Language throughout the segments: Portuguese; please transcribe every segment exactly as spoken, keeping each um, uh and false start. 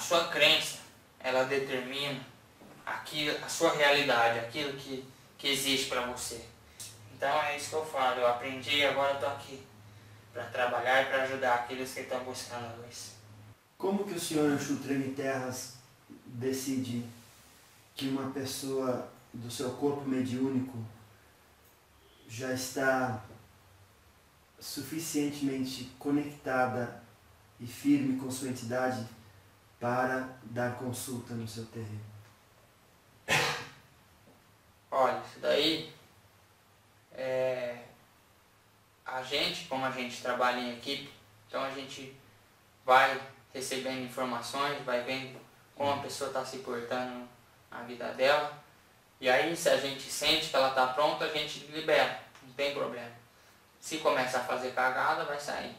sua crença, ela determina aquilo, a sua realidade, aquilo que, que existe para você. Então é isso que eu falo, eu aprendi e agora eu tô aqui para trabalhar e para ajudar aqueles que estão buscando a luz. Como que o senhor Exu Treme Terras decide que uma pessoa do seu corpo mediúnico já está suficientemente conectada e firme com sua entidade para dar consulta no seu terreno? Olha, isso daí é... a gente, como a gente trabalha em equipe, então a gente vai recebendo informações, vai vendo como a pessoa está se portando na vida dela. E aí, se a gente sente que ela está pronta, a gente libera, não tem problema. Se começa a fazer cagada, vai sair.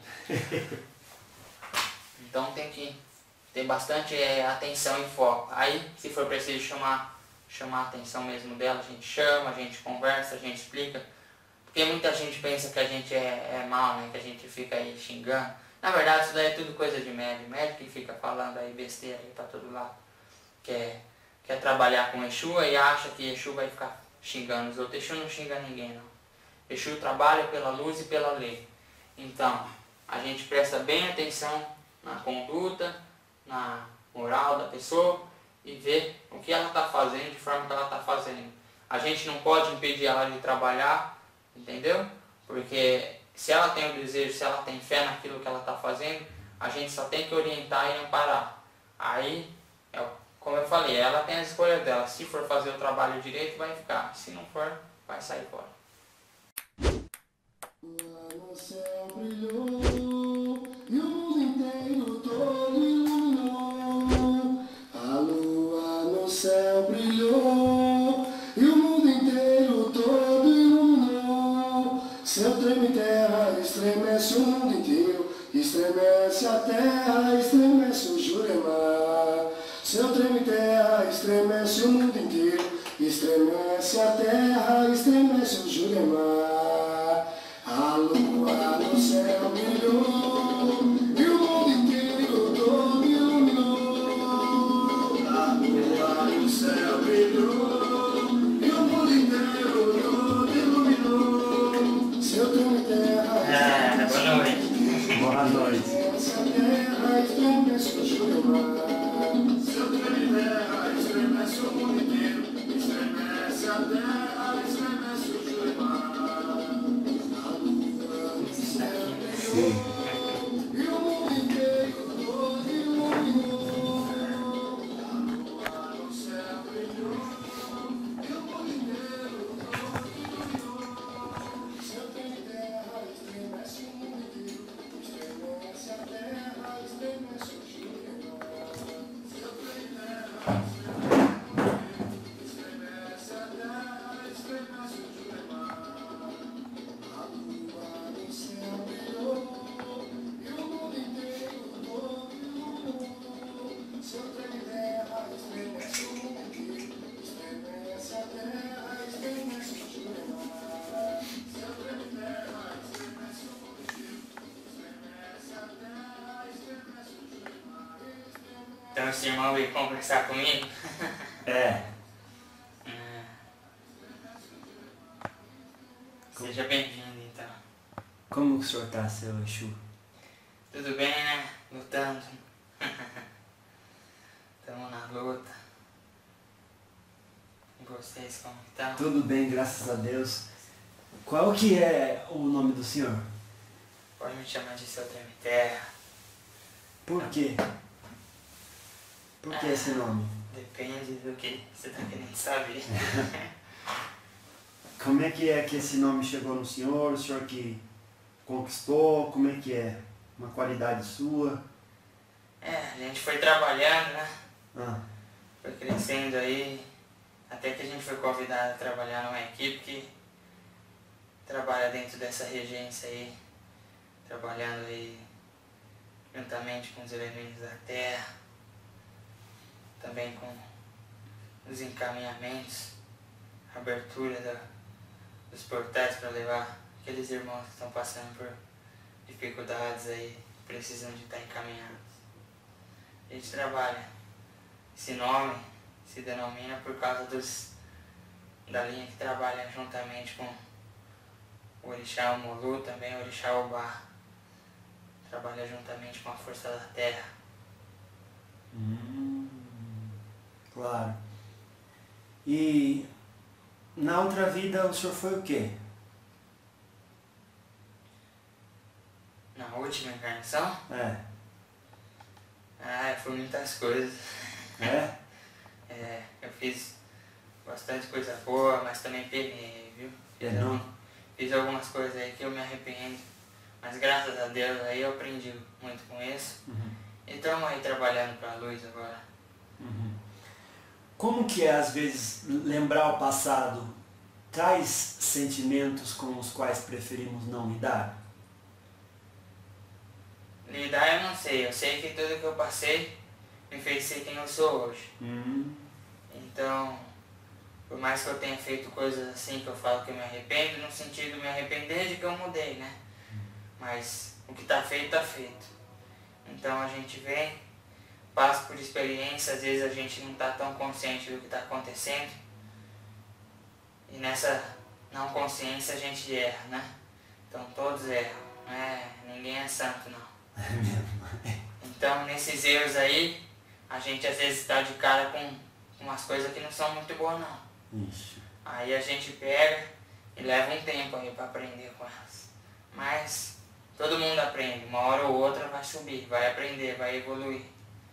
Então tem que ter bastante é, atenção e foco. Aí, se for preciso chamar, chamar a atenção mesmo dela, a gente chama, a gente conversa, a gente explica. Porque muita gente pensa que a gente é, é mal, né? Que a gente fica aí xingando. Na verdade, isso daí é tudo coisa de médium. Médium que fica falando aí besteira aí pra todo lado. Quer, quer trabalhar com Exu e acha que Exu vai ficar xingando os outros. Exu não xinga ninguém, não. Exu trabalha pela luz e pela lei. Então, a gente presta bem atenção na conduta, na moral da pessoa e vê o que ela está fazendo, de forma que ela está fazendo. A gente não pode impedir ela de trabalhar, entendeu? Porque se ela tem o desejo, se ela tem fé naquilo que ela está fazendo, a gente só tem que orientar e amparar. Aí, é, como eu falei, ela tem a escolha dela. Se for fazer o trabalho direito, vai ficar. Se não for, vai sair fora. Lá no céu brilhou e o mundo inteiro todo iluminou. A lua no céu brilhou e o mundo inteiro todo iluminou. Seu treme terra estremece o mundo inteiro, estremece a terra, estremece o Jurema. Seu treme terra estremece o mundo inteiro, estremece a terra, estremece o Jurema. A lua no céu brilhou e o mundo inteiro todo iluminou. A lua no céu brilhou e o mundo inteiro todo iluminou. Seu treme terra Ah, boa noite. Boa noite. estremece a terra, estremece o Jurema. Seu treme terra estremece o mundo inteiro, estremece a terra, estremece o Jurema. Sim. E o mundo inteiro todo iluminou. A lua no céu brilhou e o mundo inteiro todo iluminou. Seu treme terra estremece o mundo inteiro, estremece a terra, estremece o Jurema. Seu treme terra estremece a terra, estremece o Jurema. A lua no céu brilhou e o mundo inteiro todo iluminou. Seu treme terra estremece o mundo inteiro, estremece a terra, estremece o Jurema. Seu treme terra estremece o mundo inteiro, estremece a terra, estremece o Jurema. Então esse irmão veio conversar comigo. É. Hum. Seja bem-vindo, então. Como que o senhor está, seu Exu? Tudo bem, né? Lutando. Estamos na luta. E vocês como estão? Tudo bem, graças a Deus. Qual que é o nome do senhor? Pode me chamar de seu treme terra. Por quê? Por que esse nome? Depende do que você está querendo saber. Como é que é que esse nome chegou no senhor? O senhor que conquistou? Como é que é? Uma qualidade sua? É, a gente foi trabalhando, né? Ah, Foi crescendo aí, até que a gente foi convidado a trabalhar numa equipe que trabalha dentro dessa regência aí, trabalhando aí juntamente com os elementos da terra, também com os encaminhamentos, a abertura da, dos portais para levar aqueles irmãos que estão passando por dificuldades aí, precisam de estar encaminhados. A gente trabalha esse nome se denomina por causa dos, da linha que trabalha juntamente com o Orixá Omolu, também o Orixá Obá. Trabalha juntamente com a força da terra. Hum, claro. E na outra vida o senhor foi o quê? Na última encarnação? É. Ah, foi muitas coisas. É? É, eu fiz bastante coisa boa, mas também penei, viu? Fiz, É, não? algum, fiz algumas coisas aí que eu me arrependo. Mas graças a Deus aí eu aprendi muito com isso. Uhum. E estamos aí trabalhando para a luz agora. Uhum. Como que é, às vezes, lembrar o passado traz sentimentos com os quais preferimos não lidar? Lidar eu não sei, eu sei que tudo que eu passei me fez ser quem eu sou hoje. Uhum. Então, por mais que eu tenha feito coisas assim que eu falo que eu me arrependo, no sentido de me arrepender de que eu mudei, né? Mas o que está feito, está feito. Então a gente vem, passa por experiência, às vezes a gente não está tão consciente do que está acontecendo. E nessa não consciência a gente erra, né? Então todos erram, não é, ninguém é santo não. É mesmo. Então nesses erros aí, a gente às vezes está de cara com umas coisas que não são muito boas não. Isso. Aí a gente pega e leva um tempo aí para aprender com elas. Mas todo mundo aprende, uma hora ou outra vai subir, vai aprender, vai evoluir.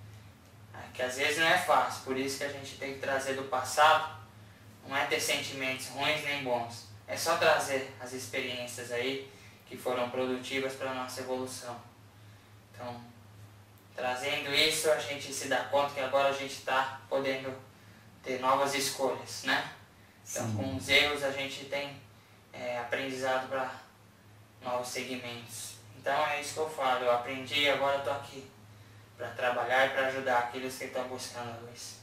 É que às vezes não é fácil, por isso que a gente tem que trazer do passado, não é ter sentimentos ruins nem bons, é só trazer as experiências aí que foram produtivas para a nossa evolução. Então, trazendo isso, a gente se dá conta que agora a gente está podendo ter novas escolhas, né? Então, Sim. com os erros a gente tem é, aprendizado para novos segmentos. Então é isso que eu falo, eu aprendi e agora estou aqui para trabalhar e para ajudar aqueles que estão buscando a luz.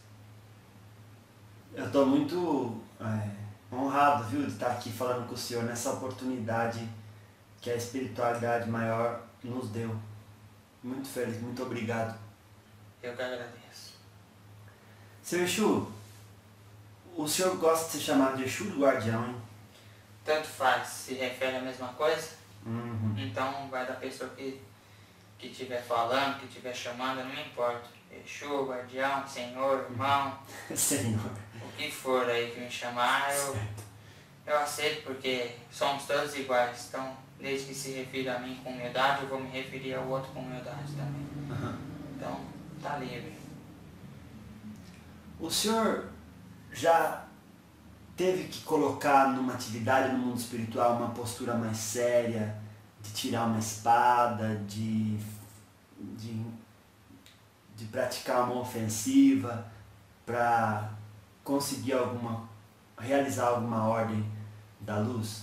Eu estou muito é, honrado, viu, de estar aqui falando com o senhor nessa oportunidade que a espiritualidade maior nos deu. Muito feliz, muito obrigado. Eu que agradeço. Seu Exu, o senhor gosta de ser chamado de Exu do Guardião, hein? Tanto faz, se refere à mesma coisa, Uhum. então vai da pessoa que que estiver falando, que estiver chamando, não me importa. Exu, guardião, senhor, irmão, Senhor. o que for aí que me chamar, eu, eu aceito porque somos todos iguais. Então, desde que se refira a mim com humildade, eu vou me referir ao outro com humildade também. Uhum. Então, tá livre. O senhor já teve que colocar numa atividade no mundo espiritual uma postura mais séria, de tirar uma espada, de, de, de praticar uma ofensiva para conseguir alguma, realizar alguma ordem da luz?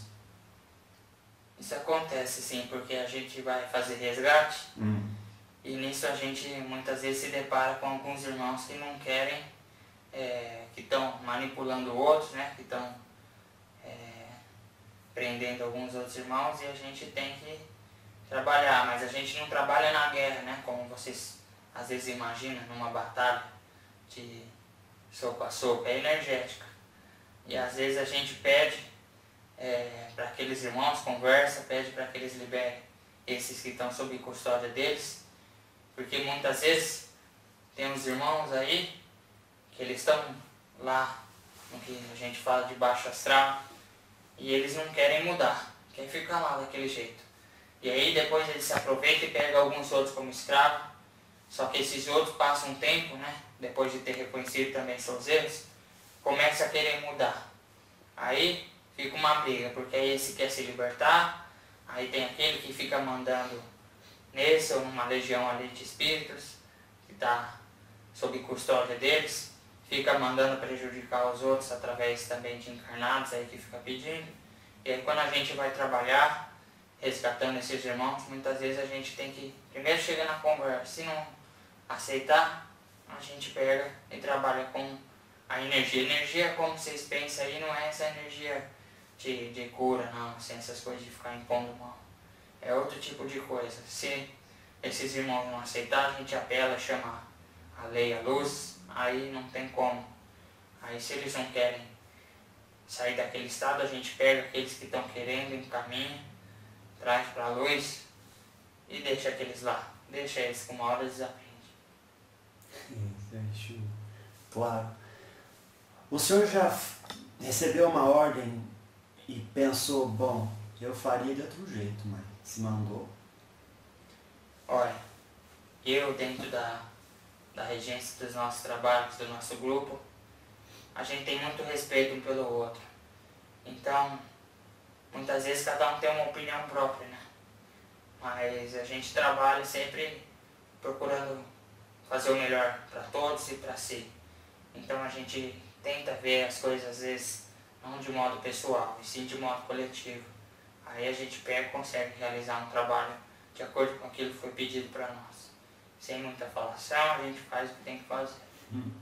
Isso acontece sim, porque a gente vai fazer resgate Hum. e nisso a gente muitas vezes se depara com alguns irmãos que não querem, é, que estão manipulando outros, né, que estão é, prendendo alguns outros irmãos e a gente tem que trabalhar, mas a gente não trabalha na guerra, né, como vocês às vezes imaginam, numa batalha de soco a soco, é energética. E às vezes a gente pede É, para aqueles irmãos, conversa, pede para que eles liberem esses que estão sob custódia deles, porque muitas vezes tem uns irmãos aí que eles estão lá no que a gente fala de baixo astral e eles não querem mudar, querem ficar lá daquele jeito. E aí depois eles se aproveitam e pegam alguns outros como escravo, só que esses outros passam um tempo, né, depois de ter reconhecido também seus erros, começam a querer mudar. Aí fica uma briga, porque aí esse quer se libertar, aí tem aquele que fica mandando nesse ou numa legião ali de espíritos, que está sob custódia deles, fica mandando prejudicar os outros através também de encarnados aí que fica pedindo. E aí quando a gente vai trabalhar, resgatando esses irmãos, muitas vezes a gente tem que primeiro chegar na conversa, se não aceitar, a gente pega e trabalha com a energia. Energia, como vocês pensam aí, não é essa energia De, de cura, não, sem essas coisas de ficar impondo mal. É outro tipo de coisa. Se esses irmãos não aceitar, a gente apela, chama a lei, a luz, aí não tem como. Aí se eles não querem sair daquele estado, a gente pega aqueles que estão querendo, encaminha, traz para a luz e deixa aqueles lá. Deixa eles que uma hora eles aprendem. Isso, claro. O senhor já recebeu uma ordem e pensou, bom, eu faria de outro jeito, mas se mandou? Olha, eu dentro da, da regência dos nossos trabalhos, do nosso grupo, a gente tem muito respeito um pelo outro. Então, muitas vezes cada um tem uma opinião própria, né? Mas a gente trabalha sempre procurando fazer o melhor para todos e para si. Então a gente tenta ver as coisas às vezes não de modo pessoal, e sim de modo coletivo. Aí a gente pega e consegue realizar um trabalho de acordo com aquilo que foi pedido para nós. Sem muita falação, a gente faz o que tem que fazer. Hum.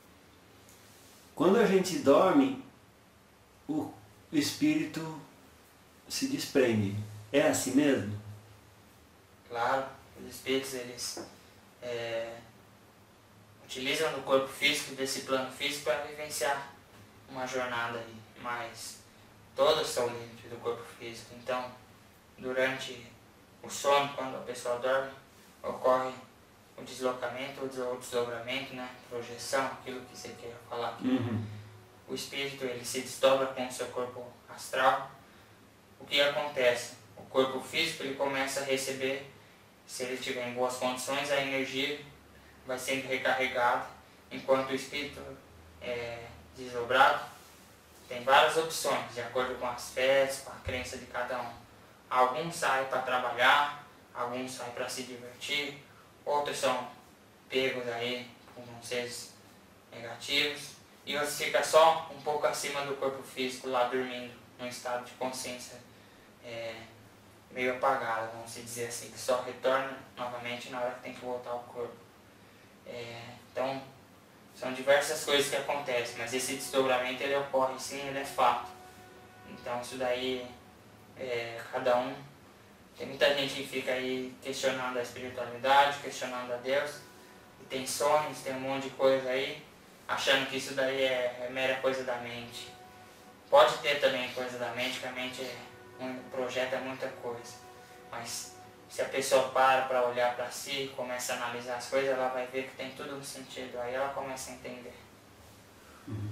Quando a gente dorme, o espírito se desprende. É assim mesmo? Claro, os espíritos eles é, utilizam do corpo físico, desse plano físico, para vivenciar uma jornada aí, mas todos são livres do corpo físico. Então, durante o sono, quando a pessoa dorme, ocorre o deslocamento, o desdobramento, né? Projeção, aquilo que você quer falar aqui. Uhum. O espírito ele se desdobra com o seu corpo astral. O que acontece? O corpo físico ele começa a receber, se ele estiver em boas condições, a energia vai sendo recarregada, enquanto o espírito é desdobrado. Tem várias opções, de acordo com as fés, com a crença de cada um. Alguns saem para trabalhar, alguns saem para se divertir, outros são pegos aí por seres negativos, e outros ficam só um pouco acima do corpo físico, lá dormindo, num estado de consciência é, meio apagada, vamos dizer assim, que só retorna novamente na hora que tem que voltar ao corpo. É, então, são diversas coisas que acontecem, mas esse desdobramento ele ocorre sim, ele é fato. Então isso daí, é, cada um, tem muita gente que fica aí questionando a espiritualidade, questionando a Deus, e tem sonhos, tem um monte de coisa aí, achando que isso daí é, é mera coisa da mente. Pode ter também coisa da mente, que a mente é, um, projeta muita coisa, mas se a pessoa para para olhar para si, começa a analisar as coisas, ela vai ver que tem tudo um sentido, aí ela começa a entender. Uhum.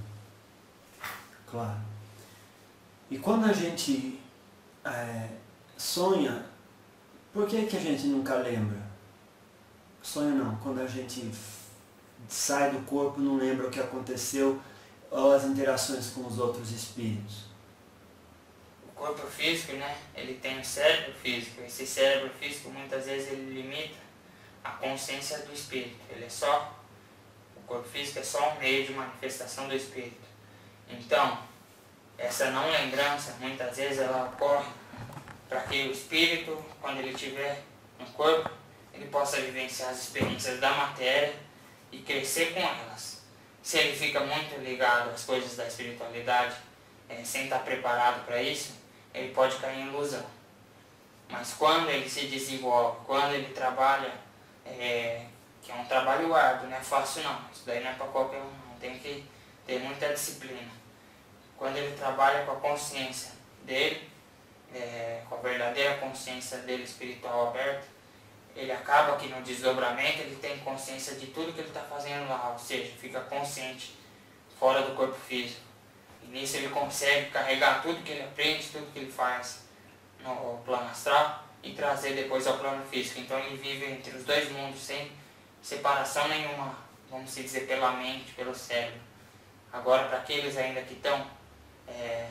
Claro. E quando a gente é, sonha, por que que a gente nunca lembra? Sonha não, quando a gente sai do corpo não lembra o que aconteceu ou as interações com os outros espíritos. O corpo físico, né, ele tem um cérebro físico. Esse cérebro físico muitas vezes ele limita a consciência do espírito. Ele é só, o corpo físico é só um meio de manifestação do espírito. Então, essa não lembrança, muitas vezes ela ocorre para que o espírito, quando ele estiver no corpo, ele possa vivenciar as experiências da matéria e crescer com elas. Se ele fica muito ligado às coisas da espiritualidade, é, sem estar preparado para isso, ele pode cair em ilusão. Mas quando ele se desenvolve, quando ele trabalha, é, que é um trabalho árduo, não é fácil não, isso daí não é para qualquer um, não, tem que ter muita disciplina. Quando ele trabalha com a consciência dele, é, com a verdadeira consciência dele espiritual aberta, ele acaba que no desdobramento ele tem consciência de tudo que ele está fazendo lá, ou seja, fica consciente fora do corpo físico. E nisso ele consegue carregar tudo que ele aprende, tudo que ele faz no plano astral e trazer depois ao plano físico. Então ele vive entre os dois mundos sem separação nenhuma, vamos dizer, pela mente, pelo cérebro. Agora, para aqueles ainda que estão é,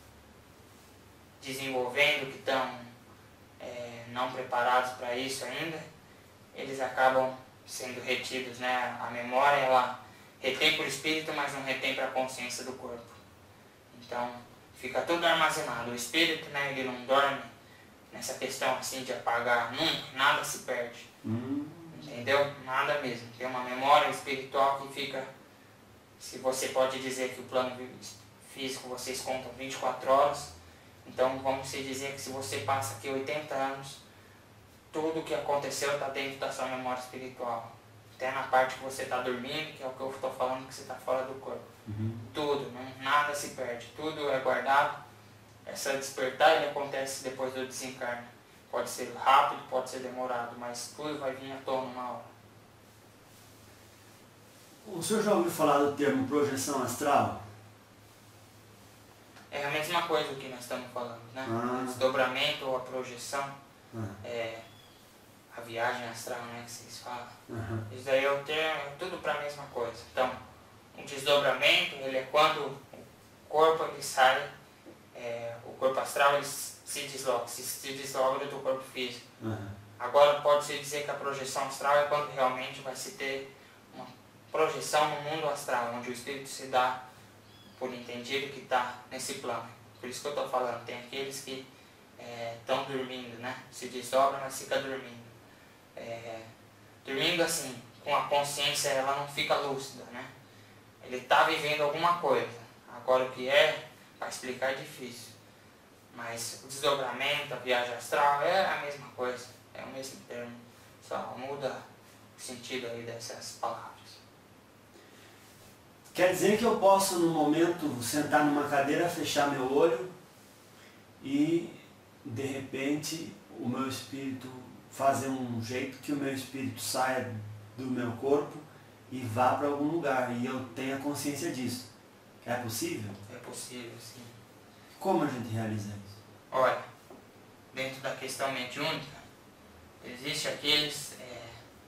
desenvolvendo, que estão é, não preparados para isso ainda, eles acabam sendo retidos, né? A memória ela retém por espírito, mas não retém para a consciência do corpo. Então fica tudo armazenado. O espírito, né, ele não dorme nessa questão assim de apagar nunca, nada se perde. Hum. Entendeu? Nada mesmo. Tem uma memória espiritual que fica, se você pode dizer que o plano físico vocês contam vinte e quatro horas, então vamos se dizer que se você passa aqui oitenta anos, tudo o que aconteceu está dentro da sua memória espiritual. até na parte que você está dormindo, que é o que eu estou falando, que você está fora do corpo. Uhum. Tudo, não, nada se perde, tudo é guardado. Essa despertar ele acontece depois do desencarne. Pode ser rápido, pode ser demorado, mas tudo vai vir à tona uma hora. O senhor já ouviu falar do termo projeção astral? É a mesma coisa que nós estamos falando, né? Ah. O desdobramento ou a projeção, Ah. é, a viagem astral, né, que vocês falam. Uhum. Isso daí é o termo, é tudo para a mesma coisa. Então, um desdobramento, ele é quando o corpo ele sai, é, o corpo astral ele se desloca, se, se desloca do corpo físico. Uhum. Agora pode-se dizer que a projeção astral é quando realmente vai se ter uma projeção no mundo astral, onde o espírito se dá por entendido que está nesse plano. Por isso que eu estou falando, tem aqueles que estão é, dormindo, né? Se desdobram, mas fica dormindo. É, dormindo assim, com a consciência, ela não fica lúcida, né? Ele está vivendo alguma coisa. Agora o que é, para explicar é difícil. Mas o desdobramento, a viagem astral é a mesma coisa, é o mesmo termo. Só muda o sentido aí dessas palavras. Quer dizer que eu posso, no momento, sentar numa cadeira, fechar meu olho e, de repente, o meu espírito fazer um jeito que o meu espírito saia do meu corpo e vá para algum lugar, e eu tenha consciência disso. É possível? É possível, sim. Como a gente realiza isso? Olha, dentro da questão mediúnica, existe aqueles é,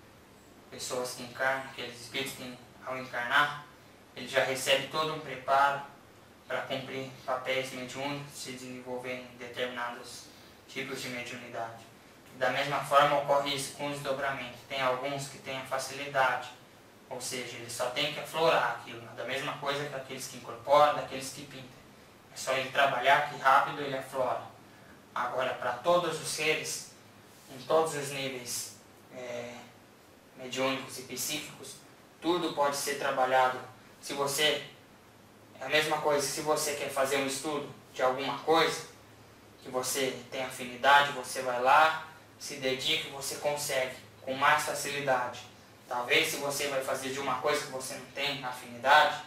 pessoas que encarnam, aqueles espíritos que, ao encarnar, ele já recebe todo um preparo para cumprir papéis mediúnicos, se desenvolver em determinados tipos de mediunidade. Da mesma forma ocorre isso com o desdobramento. Tem alguns que têm a facilidade, ou seja, ele só tem que aflorar aquilo. Da mesma coisa que aqueles que incorporam, daqueles que pintam. É só ele trabalhar que rápido ele aflora. Agora, para todos os seres, em todos os níveis é, mediúnicos e psíquicos, tudo pode ser trabalhado. Se você, é a mesma coisa, se você quer fazer um estudo de alguma coisa, que você tem afinidade, você vai lá, se dedica e você consegue, com mais facilidade. Talvez se você vai fazer de uma coisa que você não tem afinidade,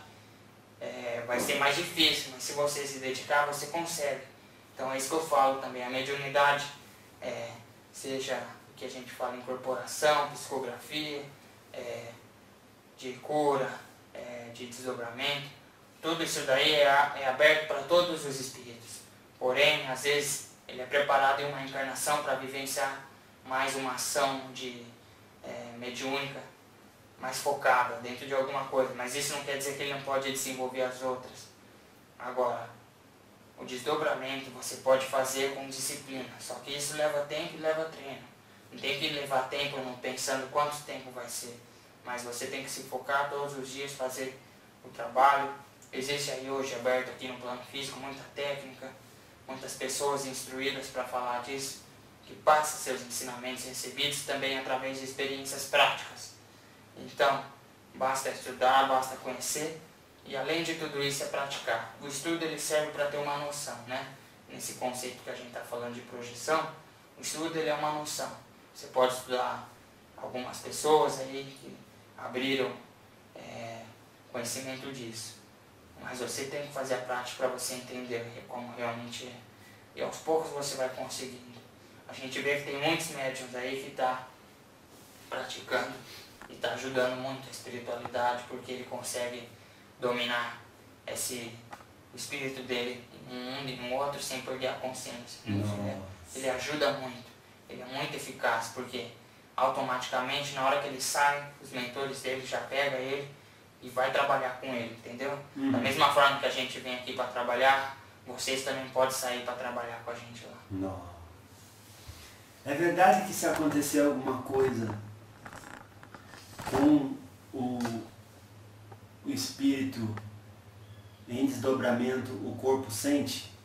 é, vai ser mais difícil, mas se você se dedicar, você consegue. Então é isso que eu falo também, a mediunidade, é, seja o que a gente fala, incorporação, psicografia, é, de cura, é, de desdobramento, tudo isso daí é, é aberto para todos os espíritos. Porém, às vezes, ele é preparado em uma encarnação para vivenciar mais uma ação de, é, mediúnica, mais focada dentro de alguma coisa. Mas isso não quer dizer que ele não pode desenvolver as outras. Agora, o desdobramento você pode fazer com disciplina, só que isso leva tempo e leva treino. Não tem que levar tempo não pensando quanto tempo vai ser, mas você tem que se focar todos os dias, fazer o trabalho. Existe aí hoje, aberto aqui no plano físico, muita técnica, muitas pessoas instruídas para falar disso, que passam seus ensinamentos recebidos também através de experiências práticas. Então, basta estudar, basta conhecer, e além de tudo isso é praticar. O estudo ele serve para ter uma noção, né? Nesse conceito que a gente está falando de projeção, o estudo ele é uma noção. Você pode estudar algumas pessoas aí que abriram é, conhecimento disso, mas você tem que fazer a prática para você entender como realmente é. E aos poucos você vai conseguindo. A gente vê que tem muitos médiuns aí que estão tá praticando e está ajudando muito a espiritualidade, porque ele consegue dominar esse, o espírito dele em um mundo e no outro sem perder a consciência. Ele, ele ajuda muito, ele é muito eficaz, porque automaticamente na hora que ele sai, os mentores dele já pegam ele e vai trabalhar com ele, entendeu? Uhum. Da mesma forma que a gente vem aqui para trabalhar, vocês também podem sair para trabalhar com a gente lá. Não. É verdade que se acontecer alguma coisa com o, o espírito em desdobramento, o corpo sente?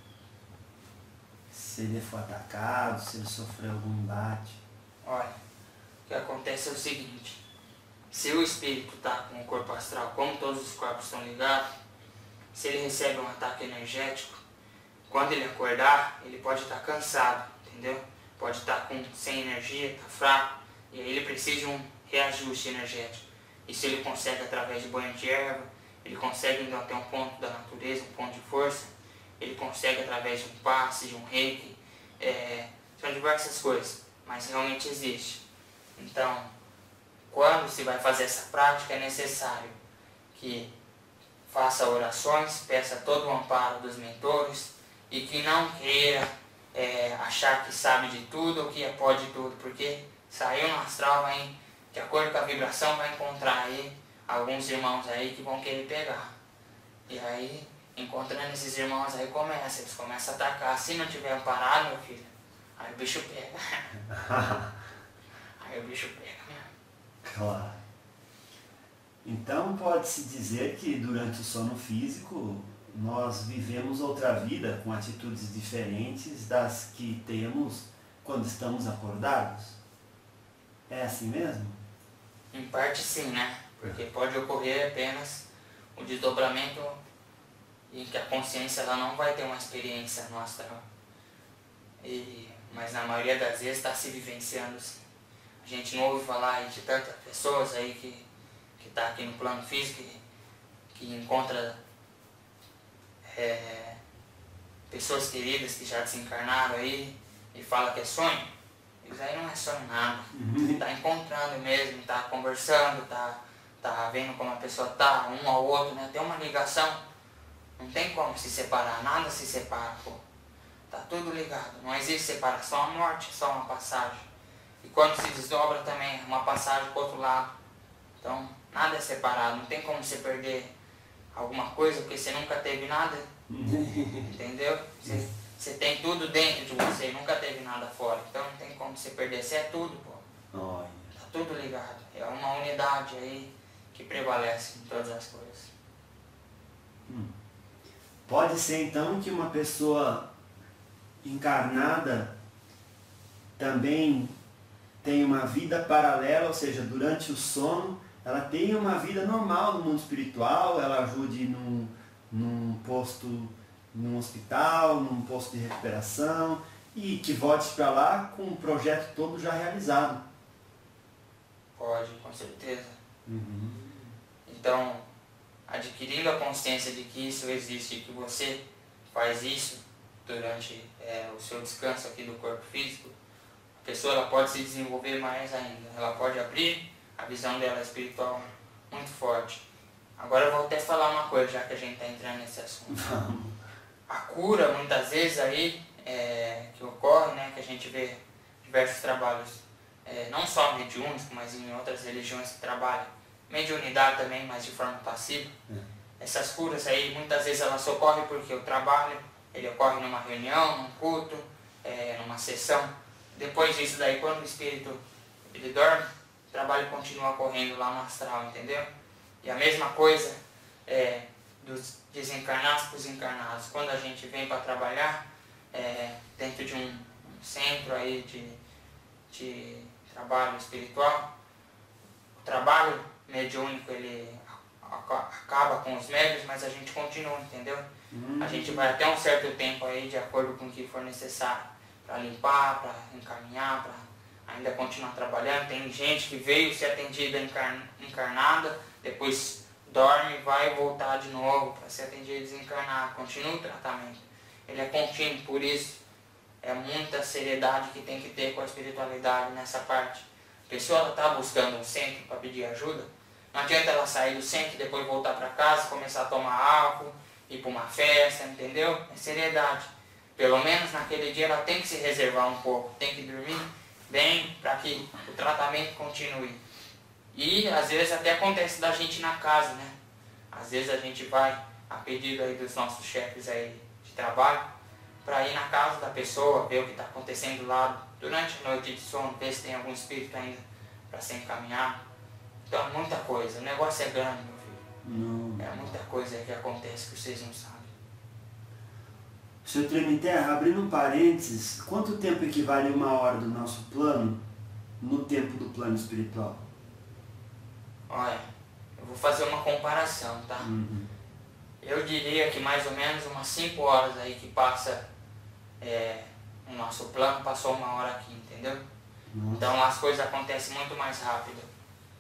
Se ele for atacado, se ele sofreu algum embate? Olha, o que acontece é o seguinte, se o espírito está com o corpo astral, como todos os corpos estão ligados, se ele recebe um ataque energético, quando ele acordar, ele pode estar cansado, entendeu? Pode estar com, sem energia, está fraco, e aí ele precisa de um reajuste energético. Isso ele consegue através de banho de erva, ele consegue indo até um ponto da natureza, um ponto de força, ele consegue através de um passe, de um reiki, é, são diversas coisas, mas realmente existe. Então, quando se vai fazer essa prática, é necessário que faça orações, peça todo o amparo dos mentores e que não queira é, achar que sabe de tudo ou que pode tudo, porque saiu no astral, vai, de acordo com a vibração, vai encontrar aí alguns irmãos aí que vão querer pegar. E aí, encontrando esses irmãos aí, começa, eles começam a atacar. Se não tiver amparado, meu filho, aí o bicho pega. Aí o bicho pega mesmo. Claro. Então pode-se dizer que durante o sono físico nós vivemos outra vida com atitudes diferentes das que temos quando estamos acordados? É assim mesmo? Em parte sim, né? Porque pode ocorrer apenas o desdobramento em que a consciência ela não vai ter uma experiência no astral. E, mas na maioria das vezes está se vivenciando sim. A gente não ouve falar aí de tantas pessoas aí que que está aqui no plano físico, que, que encontra é, pessoas queridas que já desencarnaram aí e fala que é sonho. Isso aí não é sonho nada. Está encontrando mesmo, está conversando, está tá vendo como a pessoa está, um ao outro, né? Tem uma ligação, não tem como se separar, nada se separa, pô. Tá tudo ligado, não existe separação, a morte é só uma passagem. E quando se desdobra também é uma passagem para o outro lado. Então, nada é separado, não tem como você perder alguma coisa, porque você nunca teve nada, entendeu? Você, você tem tudo dentro de você, nunca teve nada fora, então não tem como você perder, você é tudo, pô. Olha. Tá tudo ligado, é uma unidade aí que prevalece em todas as coisas. Hum. Pode ser então que uma pessoa encarnada também tem uma vida paralela, ou seja, durante o sono, ela tem uma vida normal no mundo espiritual, ela ajude num, num posto, num hospital, num posto de recuperação, e que volte para lá com o projeto todo já realizado. Pode, com certeza. Uhum. Então, adquirindo a consciência de que isso existe e que você faz isso durante é, o seu descanso aqui do corpo físico, a pessoa ela pode se desenvolver mais ainda, ela pode abrir a visão dela espiritual muito forte. Agora eu vou até falar uma coisa, já que a gente está entrando nesse assunto. A cura, muitas vezes aí, é, que ocorre, né, que a gente vê diversos trabalhos, é, não só mediúnicos, mas em outras religiões que trabalham mediunidade também, mas de forma passiva. É. Essas curas aí, muitas vezes elas ocorrem porque o trabalho, ele ocorre numa reunião, num culto, é, numa sessão. Depois disso daí, quando o espírito ele dorme, o trabalho continua ocorrendo lá no astral, entendeu? E a mesma coisa é, dos desencarnados para os encarnados. Quando a gente vem para trabalhar é, dentro de um centro aí de, de trabalho espiritual, o trabalho mediúnico ele acaba com os médios, mas a gente continua, entendeu? Hum. A gente vai até um certo tempo aí, de acordo com o que for necessário, para limpar, para encaminhar, para ainda continuar trabalhando. Tem gente que veio ser atendida encarnada, depois dorme, vai voltar de novo para ser atendido desencarnado. Continua o tratamento. Ele é contínuo, por isso é muita seriedade que tem que ter com a espiritualidade nessa parte. A pessoa está buscando um centro para pedir ajuda, não adianta ela sair do centro e depois voltar para casa, começar a tomar álcool, ir para uma festa, entendeu? É seriedade. Pelo menos naquele dia ela tem que se reservar um pouco, tem que dormir bem para que o tratamento continue. E às vezes até acontece da gente na casa, né? Às vezes a gente vai a pedido aí dos nossos chefes aí de trabalho para ir na casa da pessoa, ver o que está acontecendo lá durante a noite de sono, ver se tem algum espírito ainda para ser encaminhado. Então é muita coisa, o negócio é grande, meu filho. Não. É muita coisa que acontece que vocês não sabem. senhor Tremiterra, abrindo um parênteses, quanto tempo equivale uma hora do nosso plano no tempo do plano espiritual? Olha, eu vou fazer uma comparação, tá? Uhum. Eu diria que mais ou menos umas cinco horas aí que passa é, o nosso plano, passou uma hora aqui, entendeu? Nossa. Então as coisas acontecem muito mais rápido.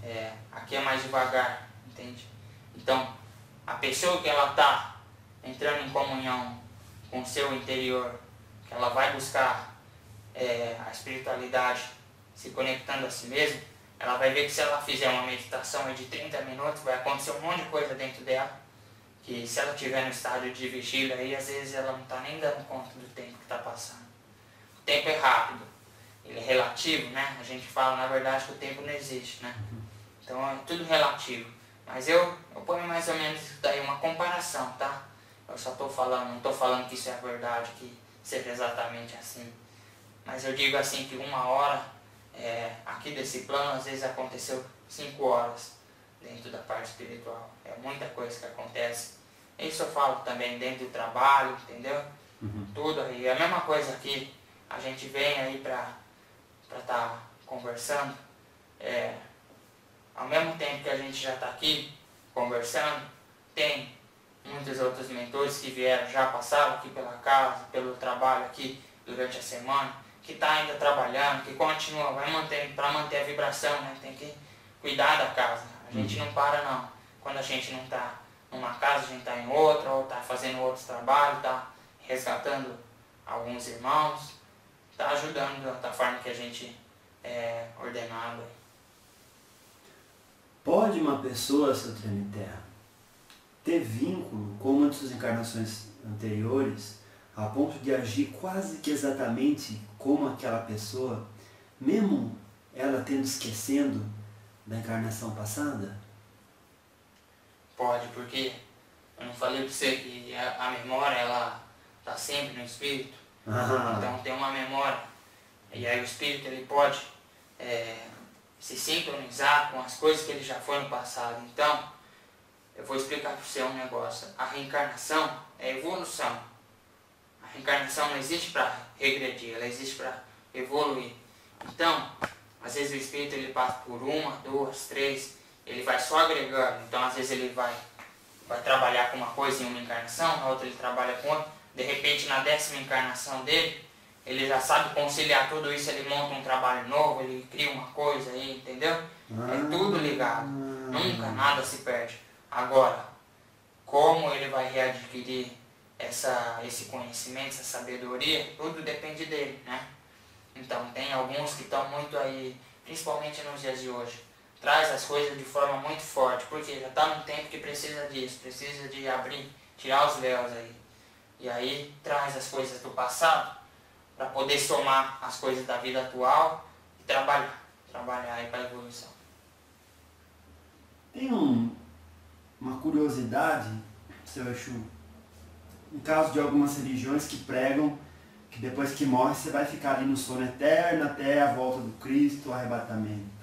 É, aqui é mais devagar, entende? Então, a pessoa que ela está entrando em comunhão com o seu interior, que ela vai buscar é, a espiritualidade, se conectando a si mesma, ela vai ver que se ela fizer uma meditação de trinta minutos, vai acontecer um monte de coisa dentro dela, que se ela estiver no estádio de vigília, aí às vezes ela não está nem dando conta do tempo que está passando. O tempo é rápido, ele é relativo, né? A gente fala, na verdade, que o tempo não existe, né? Então é tudo relativo. Mas eu, eu ponho mais ou menos isso daí, uma comparação, tá? Eu só estou falando, não estou falando que isso é a verdade, que seja exatamente assim. Mas eu digo assim que uma hora, é, aqui desse plano, às vezes aconteceu cinco horas dentro da parte espiritual. É muita coisa que acontece. Isso eu falo também dentro do trabalho, entendeu? Uhum. Tudo aí. É a mesma coisa aqui. A gente vem aí para estar tá conversando. É, ao mesmo tempo que a gente já está aqui conversando, tem muitos outros mentores que vieram, já passaram aqui pela casa, pelo trabalho aqui durante a semana, que está ainda trabalhando, que continua, vai manter, para manter a vibração, né? Tem que cuidar da casa. A gente não para não. Quando a gente não está numa casa, a gente está em outra, ou está fazendo outros trabalhos, está resgatando alguns irmãos, está ajudando da forma que a gente é ordenado. Pode uma pessoa, seu Treme Terra, ter vínculo com uma de suas encarnações anteriores, a ponto de agir quase que exatamente como aquela pessoa, mesmo ela tendo esquecendo da encarnação passada? Pode, porque eu não falei para você que a, a memória, ela está sempre no espírito. Ah. Então tem uma memória. E aí o espírito, ele pode é, se sincronizar com as coisas que ele já foi no passado. Então, eu vou explicar para você um negócio. A reencarnação é evolução. A reencarnação não existe para regredir, ela existe para evoluir. Então, às vezes o espírito ele passa por uma, duas, três, ele vai só agregando. Então, às vezes ele vai, vai trabalhar com uma coisa em uma encarnação, na outra ele trabalha com outra. De repente, na décima encarnação dele, ele já sabe conciliar tudo isso, ele monta um trabalho novo, ele cria uma coisa aí, entendeu? Ah, é tudo ligado. Ah, nunca nada se perde. Agora, como ele vai readquirir essa, esse conhecimento, essa sabedoria, tudo depende dele, né? Então, tem alguns que estão muito aí, principalmente nos dias de hoje, traz as coisas de forma muito forte, porque já está num tempo que precisa disso, precisa de abrir, tirar os véus aí. E aí, traz as coisas do passado, para poder somar as coisas da vida atual e trabalhar, trabalhar aí para a evolução. Tem um, uma curiosidade, seu Exu, no caso de algumas religiões que pregam que depois que morre você vai ficar ali no sono eterno até a volta do Cristo, o arrebatamento.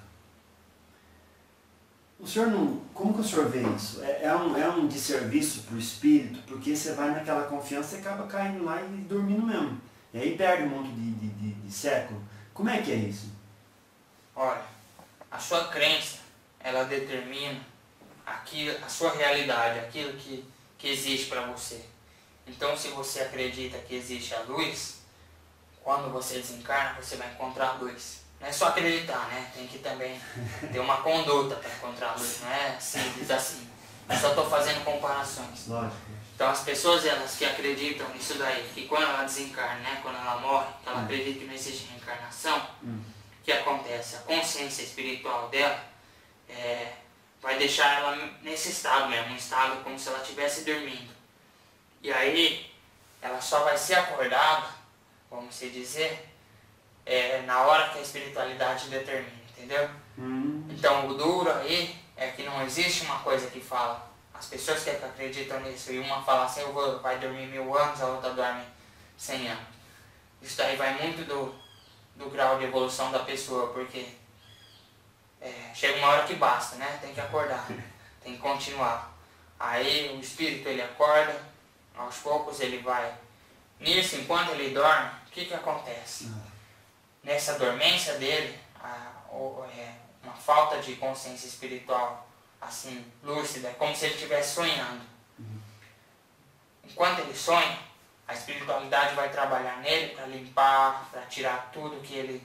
O senhor não, como que o senhor vê isso? É, é, um, é um desserviço para o espírito, porque você vai naquela confiança e acaba caindo lá e dormindo mesmo. E aí perde um monte de, de, de, de século. Como é que é isso? Olha, a sua crença, ela determina aquilo, a sua realidade, aquilo que, que existe para você. Então, se você acredita que existe a luz, quando você desencarna, você vai encontrar a luz. Não é só acreditar, né? Tem que também ter uma conduta para encontrar a luz. Não é simples assim. Eu só estou fazendo comparações. Lógico. Então as pessoas elas que acreditam nisso daí, que quando ela desencarna, né, quando ela morre, que ela hum. acredita que não existe reencarnação, o hum. que acontece? A consciência espiritual dela é, vai deixar ela nesse estado mesmo, um estado como se ela estivesse dormindo. E aí ela só vai ser acordada, vamos se dizer, é, na hora que a espiritualidade determina, entendeu? Hum. Então o duro aí é que não existe uma coisa que fala. As pessoas que acreditam nisso, e uma fala assim, eu vou, vai dormir mil anos, a outra dorme cem anos. Isso daí vai muito do, do grau de evolução da pessoa, porque é, chega uma hora que basta, né? Tem que acordar, tem que continuar. Aí o espírito ele acorda, aos poucos ele vai. Nisso, enquanto ele dorme, o que que acontece? Nessa dormência dele, a, ou, é, uma falta de consciência espiritual assim, lúcida, como se ele estivesse sonhando. Uhum. Enquanto ele sonha, a espiritualidade vai trabalhar nele para limpar, para tirar tudo que ele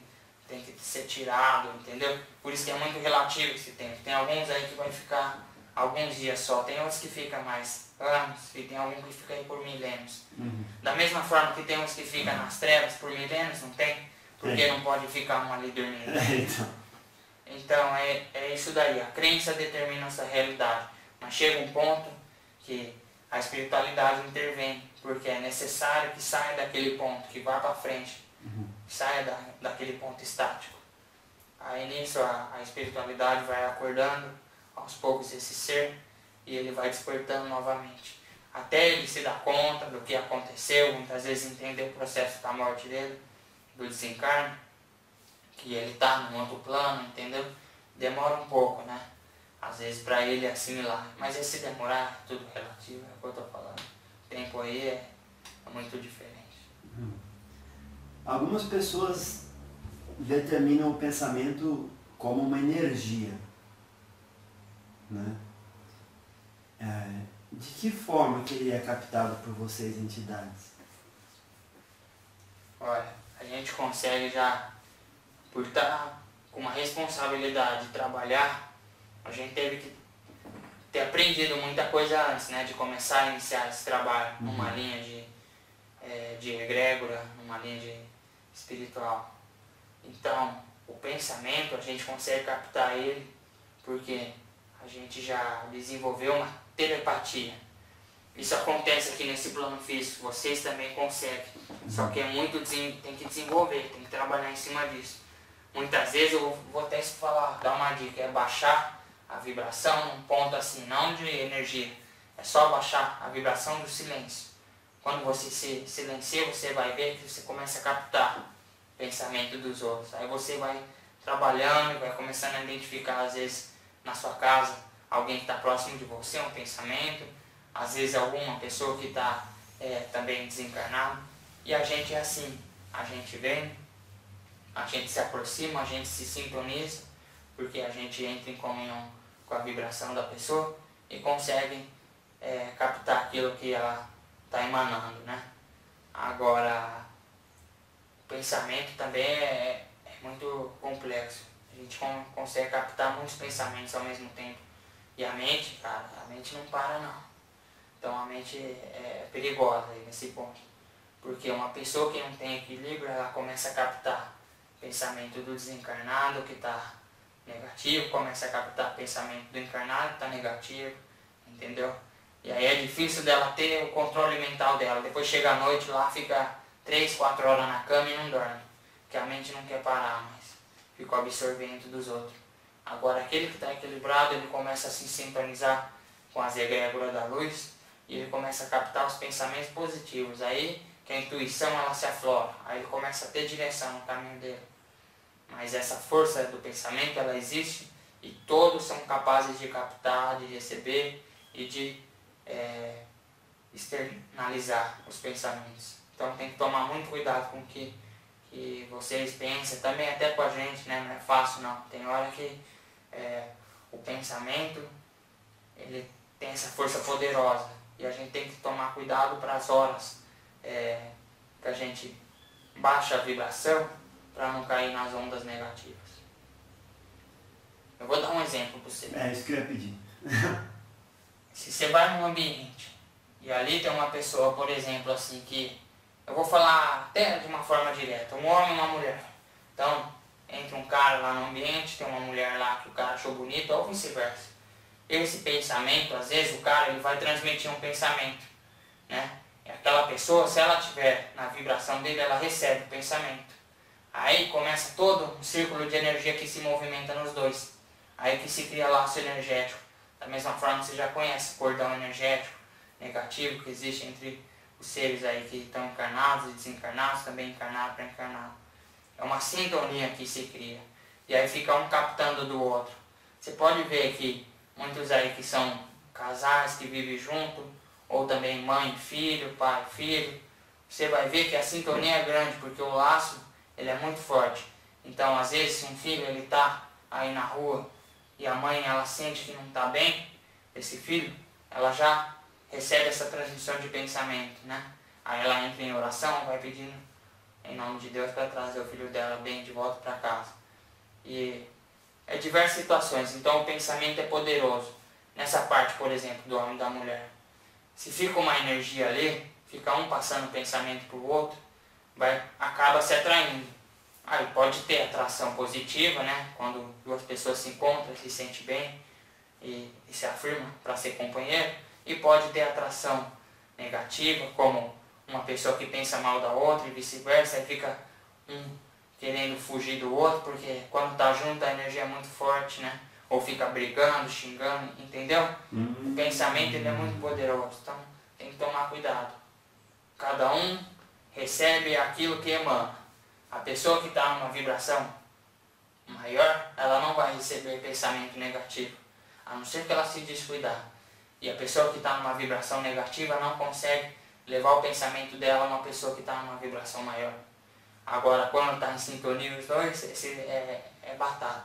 tem que ser tirado, entendeu? Por isso que é muito relativo esse tempo. Tem alguns aí que vai ficar alguns dias só, tem outros que ficam mais anos, e tem alguns que ficam aí por milênios. Uhum. Da mesma forma que tem uns que ficam nas trevas por milênios, não tem? Porque não pode ficar um ali dormindo. É, então. Então é, é isso daí, a crença determina essa realidade. Mas chega um ponto que a espiritualidade intervém, porque é necessário que saia daquele ponto, que vá para frente, Uhum. saia da, daquele ponto estático. Aí nisso a, a espiritualidade vai acordando aos poucos esse ser e ele vai despertando novamente. Até ele se dar conta do que aconteceu, muitas vezes entender o processo da morte dele, do desencarne, que ele está num outro plano, entendeu? Demora um pouco, né? Às vezes para ele assimilar. Mas esse demorar é tudo relativo, é o que eu estou falando. O tempo aí é, é muito diferente. Uhum. Algumas pessoas determinam o pensamento como uma energia, né? É, de que forma que ele é captado por vocês, entidades? Olha, a gente consegue já, por estar com uma responsabilidade de trabalhar, a gente teve que ter aprendido muita coisa antes, né? De começar a iniciar esse trabalho Uhum. numa linha de, é, de egrégora, numa linha de espiritual. Então, o pensamento, a gente consegue captar ele porque a gente já desenvolveu uma telepatia. Isso acontece aqui nesse plano físico, vocês também conseguem. Só que é muito, tem que desenvolver, tem que trabalhar em cima disso. Muitas vezes eu vou até falar, dar uma dica, é baixar a vibração num ponto assim, não de energia. É só baixar a vibração do silêncio. Quando você se silencia, você vai ver que você começa a captar o pensamento dos outros. Aí você vai trabalhando, vai começando a identificar, às vezes, na sua casa, alguém que está próximo de você, um pensamento. Às vezes alguma pessoa que está é, também desencarnada. E a gente é assim, a gente vem, a gente se aproxima, a gente se sintoniza, porque a gente entra em comunhão com a vibração da pessoa e consegue é, captar aquilo que ela está emanando, né? Agora, o pensamento também é, é muito complexo. A gente consegue captar muitos pensamentos ao mesmo tempo. E a mente, cara, a mente não para não. Então a mente é perigosa aí nesse ponto. Porque uma pessoa que não tem equilíbrio, ela começa a captar pensamento do desencarnado que está negativo, começa a captar pensamento do encarnado que está negativo, entendeu? E aí é difícil dela ter o controle mental dela. Depois chega à noite lá, fica três, quatro horas na cama e não dorme. Porque a mente não quer parar mais. Fica absorvendo dos outros. Agora aquele que está equilibrado, ele começa a se sintonizar com as egrégoras da luz e ele começa a captar os pensamentos positivos. Aí que a intuição ela se aflora. Aí ele começa a ter direção no caminho dele. Mas essa força do pensamento, ela existe e todos são capazes de captar, de receber e de é, externalizar os pensamentos. Então tem que tomar muito cuidado com o que, que vocês pensam, também até com a gente, né? Não é fácil não. Tem hora que é, o pensamento ele tem essa força poderosa e a gente tem que tomar cuidado para as horas é, que a gente baixa a vibração para não cair nas ondas negativas. Eu vou dar um exemplo para você. É isso que eu ia pedir. Se você vai num ambiente e ali tem uma pessoa, por exemplo, assim, que eu vou falar até de uma forma direta, um homem e uma mulher. Então, entra um cara lá no ambiente, tem uma mulher lá que o cara achou bonita, ou vice-versa. Esse pensamento, às vezes o cara ele vai transmitir um pensamento, né? E aquela pessoa, se ela estiver na vibração dele, ela recebe o pensamento. Aí começa todo um círculo de energia que se movimenta nos dois. Aí que se cria laço energético. Da mesma forma você já conhece o cordão energético negativo que existe entre os seres aí que estão encarnados e desencarnados, também encarnado para encarnado. É uma sintonia que se cria. E aí fica um captando do outro. Você pode ver que muitos aí que são casais que vivem junto, ou também mãe, filho, pai, filho, você vai ver que a sintonia é grande, porque o laço ele é muito forte. Então, às vezes, se um filho ele está aí na rua e a mãe ela sente que não está bem, esse filho, ela já recebe essa transmissão de pensamento, né? Aí ela entra em oração, vai pedindo em nome de Deus, para trazer o filho dela bem de volta para casa. E é diversas situações, então o pensamento é poderoso. Nessa parte, por exemplo, do homem e da mulher. Se fica uma energia ali, fica um passando o pensamento para o outro, vai, acaba se atraindo. Aí pode ter atração positiva, né? Quando duas pessoas se encontram, se sentem bem e, e se afirmam para ser companheiro. E pode ter atração negativa, como uma pessoa que pensa mal da outra e vice-versa, aí fica um querendo fugir do outro, porque quando tá junto a energia é muito forte, né? Ou fica brigando, xingando, entendeu? Uhum. O pensamento ele é muito poderoso, então tem que tomar cuidado. Cada um recebe aquilo que emana. A pessoa que está numa vibração maior, ela não vai receber pensamento negativo, a não ser que ela se descuidar. E a pessoa que está numa vibração negativa não consegue levar o pensamento dela a uma pessoa que está numa vibração maior. Agora, quando está em sintonia os dois, esse é, é batata.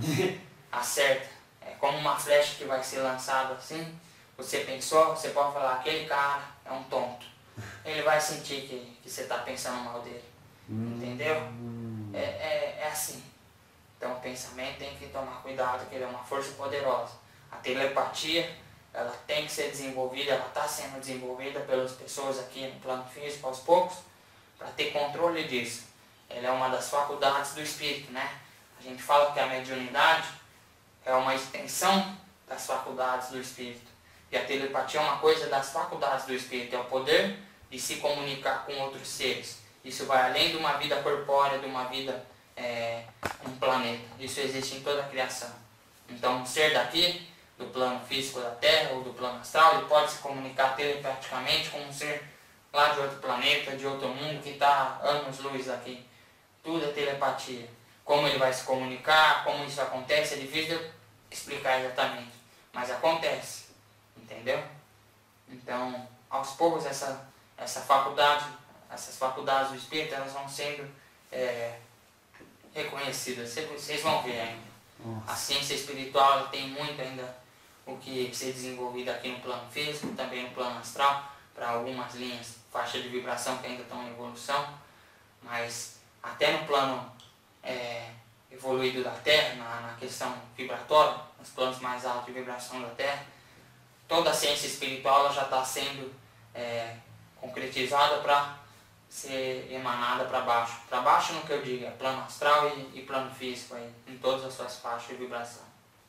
Acerta. É como uma flecha que vai ser lançada assim. Você pensou, você pode falar, aquele cara é um tonto. Ele vai sentir que, que você está pensando mal dele. Entendeu? É, é, é assim. Então o pensamento tem que tomar cuidado, que ele é uma força poderosa. A telepatia, ela tem que ser desenvolvida, ela está sendo desenvolvida pelas pessoas aqui no plano físico aos poucos, para ter controle disso. Ela é uma das faculdades do espírito, né? A gente fala que a mediunidade é uma extensão das faculdades do espírito. E a telepatia é uma coisa das faculdades do espírito, é o poder de se comunicar com outros seres. Isso vai além de uma vida corpórea, de uma vida é, um planeta. Isso existe em toda a criação. Então um ser daqui, do plano físico da Terra ou do plano astral, ele pode se comunicar telepaticamente com um ser lá de outro planeta, de outro mundo, que está anos-luz daqui. Tudo é telepatia. Como ele vai se comunicar, como isso acontece, é difícil de explicar exatamente. Mas acontece. Entendeu? Então, aos poucos, essa, essa faculdade, essas faculdades do espírito, elas vão sendo é, reconhecidas. Vocês vão ver ainda. A ciência espiritual ela tem muito ainda o que ser desenvolvido aqui no plano físico, também no plano astral, para algumas linhas, faixa de vibração que ainda estão em evolução, mas até no plano é, evoluído da Terra, na, na questão vibratória, nos planos mais altos de vibração da Terra, toda a ciência espiritual ela já está sendo é, concretizada para ser emanada para baixo. Para baixo no que eu digo, é plano astral e, e plano físico, aí, em todas as suas faixas de vibração.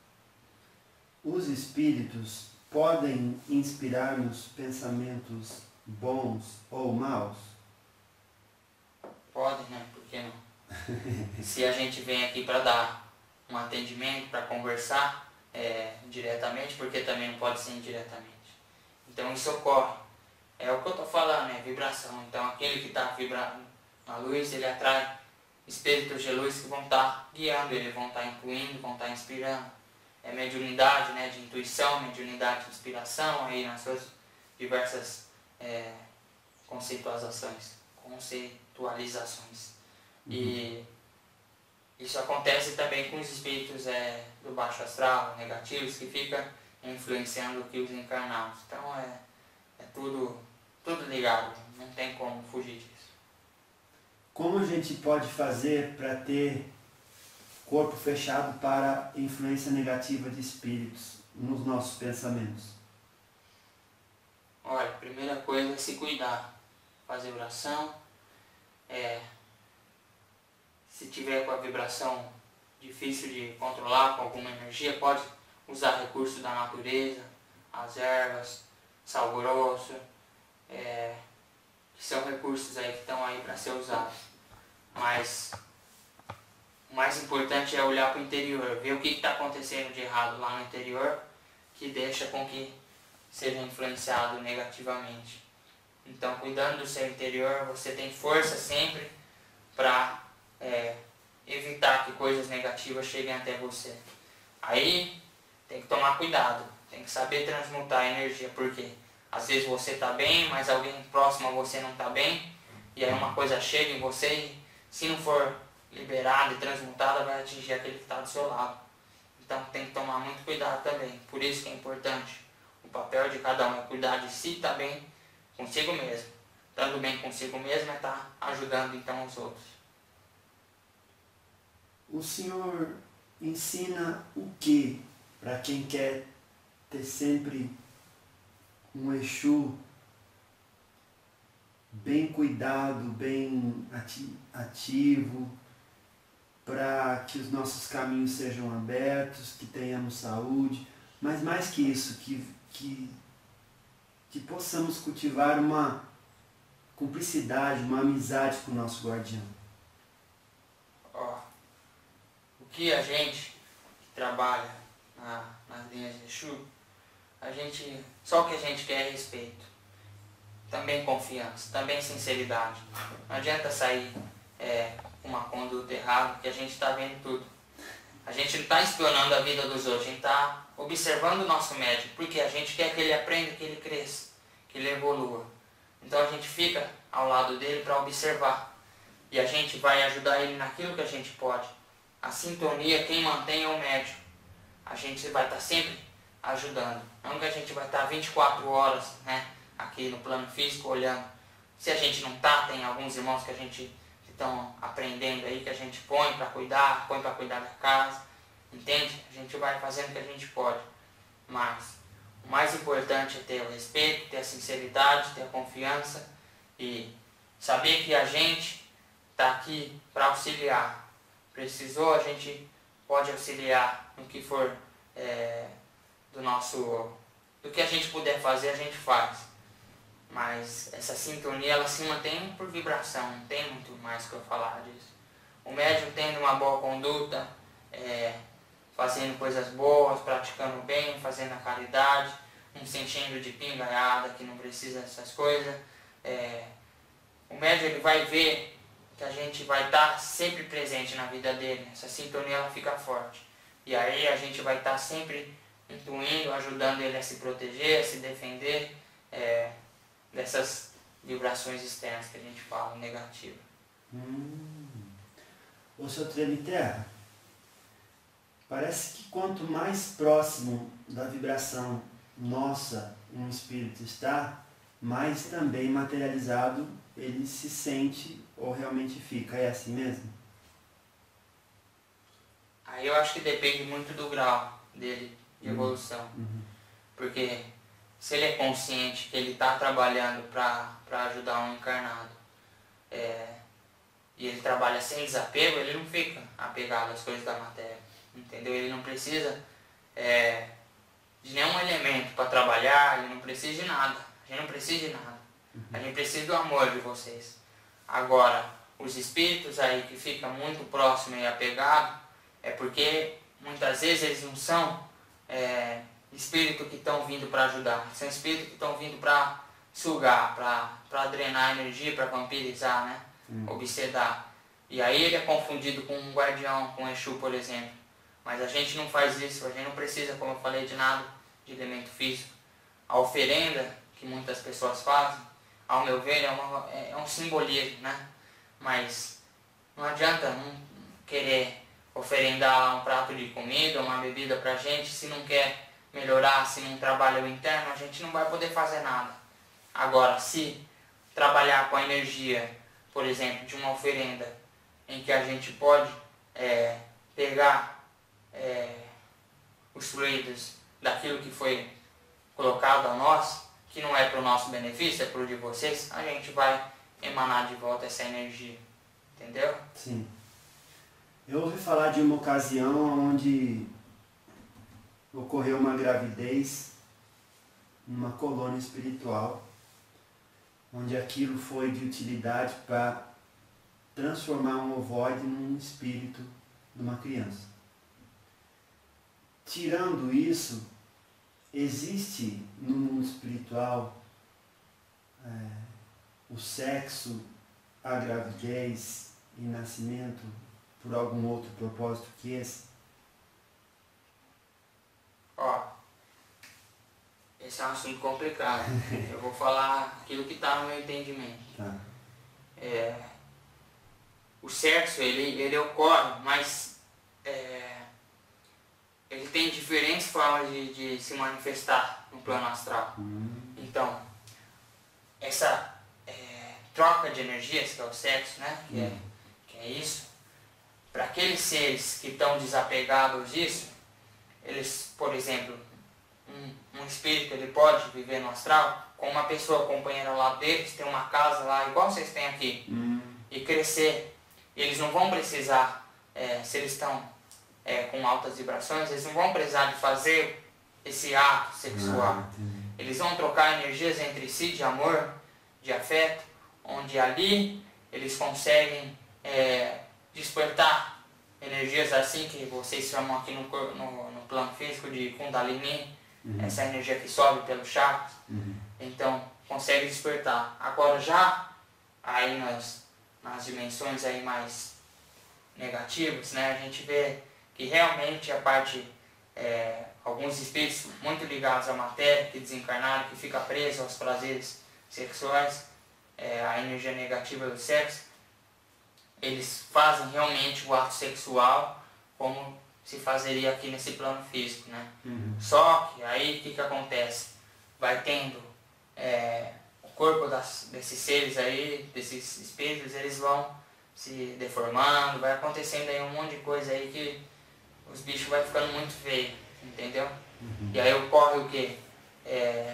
Os espíritos podem inspirar-nos pensamentos bons ou maus? Podem, né? Por que não? Se a gente vem aqui para dar um atendimento, para conversar é, diretamente, porque também não pode ser indiretamente. Então isso ocorre. É o que eu estou falando, é vibração. Então aquele que está vibrando na luz, ele atrai espíritos de luz que vão estar guiando ele, vão estar incluindo, vão estar inspirando. É mediunidade, né, de intuição, mediunidade de inspiração, aí nas suas diversas é, conceitualizações, conceitualizações. Uhum. E isso acontece também com os espíritos é, do baixo astral, negativos, que ficam influenciando aqui os encarnados. Então é, é tudo, tudo ligado, não tem como fugir disso. Como a gente pode fazer para ter corpo fechado para influência negativa de espíritos nos nossos pensamentos? Olha, a primeira coisa é se cuidar, fazer oração, é, se tiver com a vibração difícil de controlar com alguma energia, pode usar recursos da natureza, as ervas, sal grosso, é, que são recursos aí que estão aí para ser usados. Mas o mais importante é olhar para o interior, ver o que está acontecendo de errado lá no interior, que deixa com que seja influenciado negativamente. Então, cuidando do seu interior, você tem força sempre para é, evitar que coisas negativas cheguem até você. Aí, tem que tomar cuidado, tem que saber transmutar a energia, porque às vezes você está bem, mas alguém próximo a você não está bem, e aí uma coisa chega em você e se não for liberada e transmutada, vai atingir aquele que está do seu lado. Então tem que tomar muito cuidado também. Por isso que é importante. O papel de cada um é cuidar de si também, consigo mesmo. estando bem consigo mesmo, é estar ajudando então os outros. O senhor ensina o que para quem quer ter sempre um Exu bem cuidado, bem ati- ativo, para que os nossos caminhos sejam abertos, que tenhamos saúde, mas mais que isso, que, que, que possamos cultivar uma cumplicidade, uma amizade com o nosso guardião. Ó, o que a gente que trabalha na, nas linhas de Exu, a gente, só o que a gente quer é respeito, também confiança, também sinceridade. Não adianta sair é, com uma conduta errada, porque a gente está vendo tudo. A gente não está espionando a vida dos outros, a gente está observando o nosso médico, porque a gente quer que ele aprenda, que ele cresça, que ele evolua. Então a gente fica ao lado dele para observar. E a gente vai ajudar ele naquilo que a gente pode. A sintonia, quem mantém é o médico. A gente vai estar sempre ajudando. Não que a gente vai estar vinte e quatro horas, né, aqui no plano físico olhando. Se a gente não está, tem alguns irmãos que a gente estão aprendendo aí, que a gente põe para cuidar, põe para cuidar da casa. Entende? A gente vai fazendo o que a gente pode. Mas o mais importante é ter o respeito, ter a sinceridade, ter a confiança e saber que a gente está aqui para auxiliar. Precisou, a gente pode auxiliar no que for é, do nosso, do que a gente puder fazer, a gente faz. Mas essa sintonia, ela se mantém por vibração, não tem muito mais que eu falar disso. O médium tendo uma boa conduta, é, fazendo coisas boas, praticando bem, fazendo a caridade, não se enchendo de pingaiada, que não precisa dessas coisas. É, o médium ele vai ver que a gente vai estar sempre presente na vida dele, essa sintonia ela fica forte. E aí a gente vai estar sempre intuindo, ajudando ele a se proteger, a se defender é, dessas vibrações externas que a gente fala, negativas. Hum. Ô, seu Tremiterra, parece que quanto mais próximo da vibração nossa um espírito está, mais também materializado ele se sente ou realmente fica. É assim mesmo? Aí eu acho que depende muito do grau dele de evolução. Uhum. Porque se ele é consciente que ele está trabalhando para ajudar um encarnado, é, e ele trabalha sem desapego, ele não fica apegado às coisas da matéria. Entendeu? Ele não precisa é, de nenhum elemento para trabalhar, ele não precisa de nada. A gente não precisa de nada. A gente precisa do amor de vocês. Agora, os espíritos aí que ficam muito próximos e apegados, é porque muitas vezes eles não são é, espíritos que estão vindo para ajudar. São espíritos que estão vindo para sugar, para drenar energia, para vampirizar, né? Hum. Obsedar. E aí ele é confundido com um guardião, com um Exu, por exemplo. Mas a gente não faz isso, a gente não precisa, como eu falei, de nada de elemento físico. A oferenda que muitas pessoas fazem, ao meu ver, é, uma, é um simbolismo, né? Mas não adianta não querer oferendar um prato de comida, uma bebida pra gente, se não quer melhorar, se não trabalha o interno, a gente não vai poder fazer nada. Agora, se trabalhar com a energia, por exemplo, de uma oferenda, em que a gente pode é, pegar é, os fluidos daquilo que foi colocado a nós, que não é para o nosso benefício, é para o de vocês, a gente vai emanar de volta essa energia. Entendeu? Sim. Eu ouvi falar de uma ocasião onde ocorreu uma gravidez numa colônia espiritual, onde aquilo foi de utilidade para transformar um ovoide num espírito de uma criança. Tirando isso, existe no mundo espiritual é, o sexo, a gravidez e nascimento por algum outro propósito que esse? Ó, esse é um assunto complicado. Eu vou falar aquilo que está no meu entendimento. Tá. É, o sexo, ele, ele ocorre, mas é, ele tem diferentes formas de, de se manifestar no plano astral. Hum. Então, essa, é, troca de energias, que é o sexo, né? Que, Uhum. é, que é isso. Para aqueles seres que estão desapegados disso, eles, por exemplo, um, um espírito ele pode viver no astral com uma pessoa companheira ao lado deles, ter uma casa lá, igual vocês têm aqui, Hum. e crescer. Eles não vão precisar, é, se eles estão é, com altas vibrações, eles não vão precisar de fazer esse ato sexual. Ah, entendi. Eles vão trocar energias entre si de amor, de afeto, onde ali eles conseguem é, despertar energias assim que vocês chamam aqui no, cor- no, no plano físico de Kundalini, Uhum. essa energia que sobe pelos chakras. Uhum. Então, consegue despertar. Agora já aí nas, nas dimensões aí mais negativas, né, a gente vê que realmente a parte, é, alguns espíritos muito ligados à matéria, que desencarnaram, que fica preso aos prazeres sexuais, é, a energia negativa do sexo, eles fazem realmente o ato sexual como se fazeria aqui nesse plano físico, né? Uhum. Só que aí o que, que acontece? Vai tendo é, o corpo das, desses seres aí, desses espíritos, eles vão se deformando, vai acontecendo aí um monte de coisa aí que os bichos vai ficando muito feio, entendeu? Uhum. E aí ocorre o quê? É,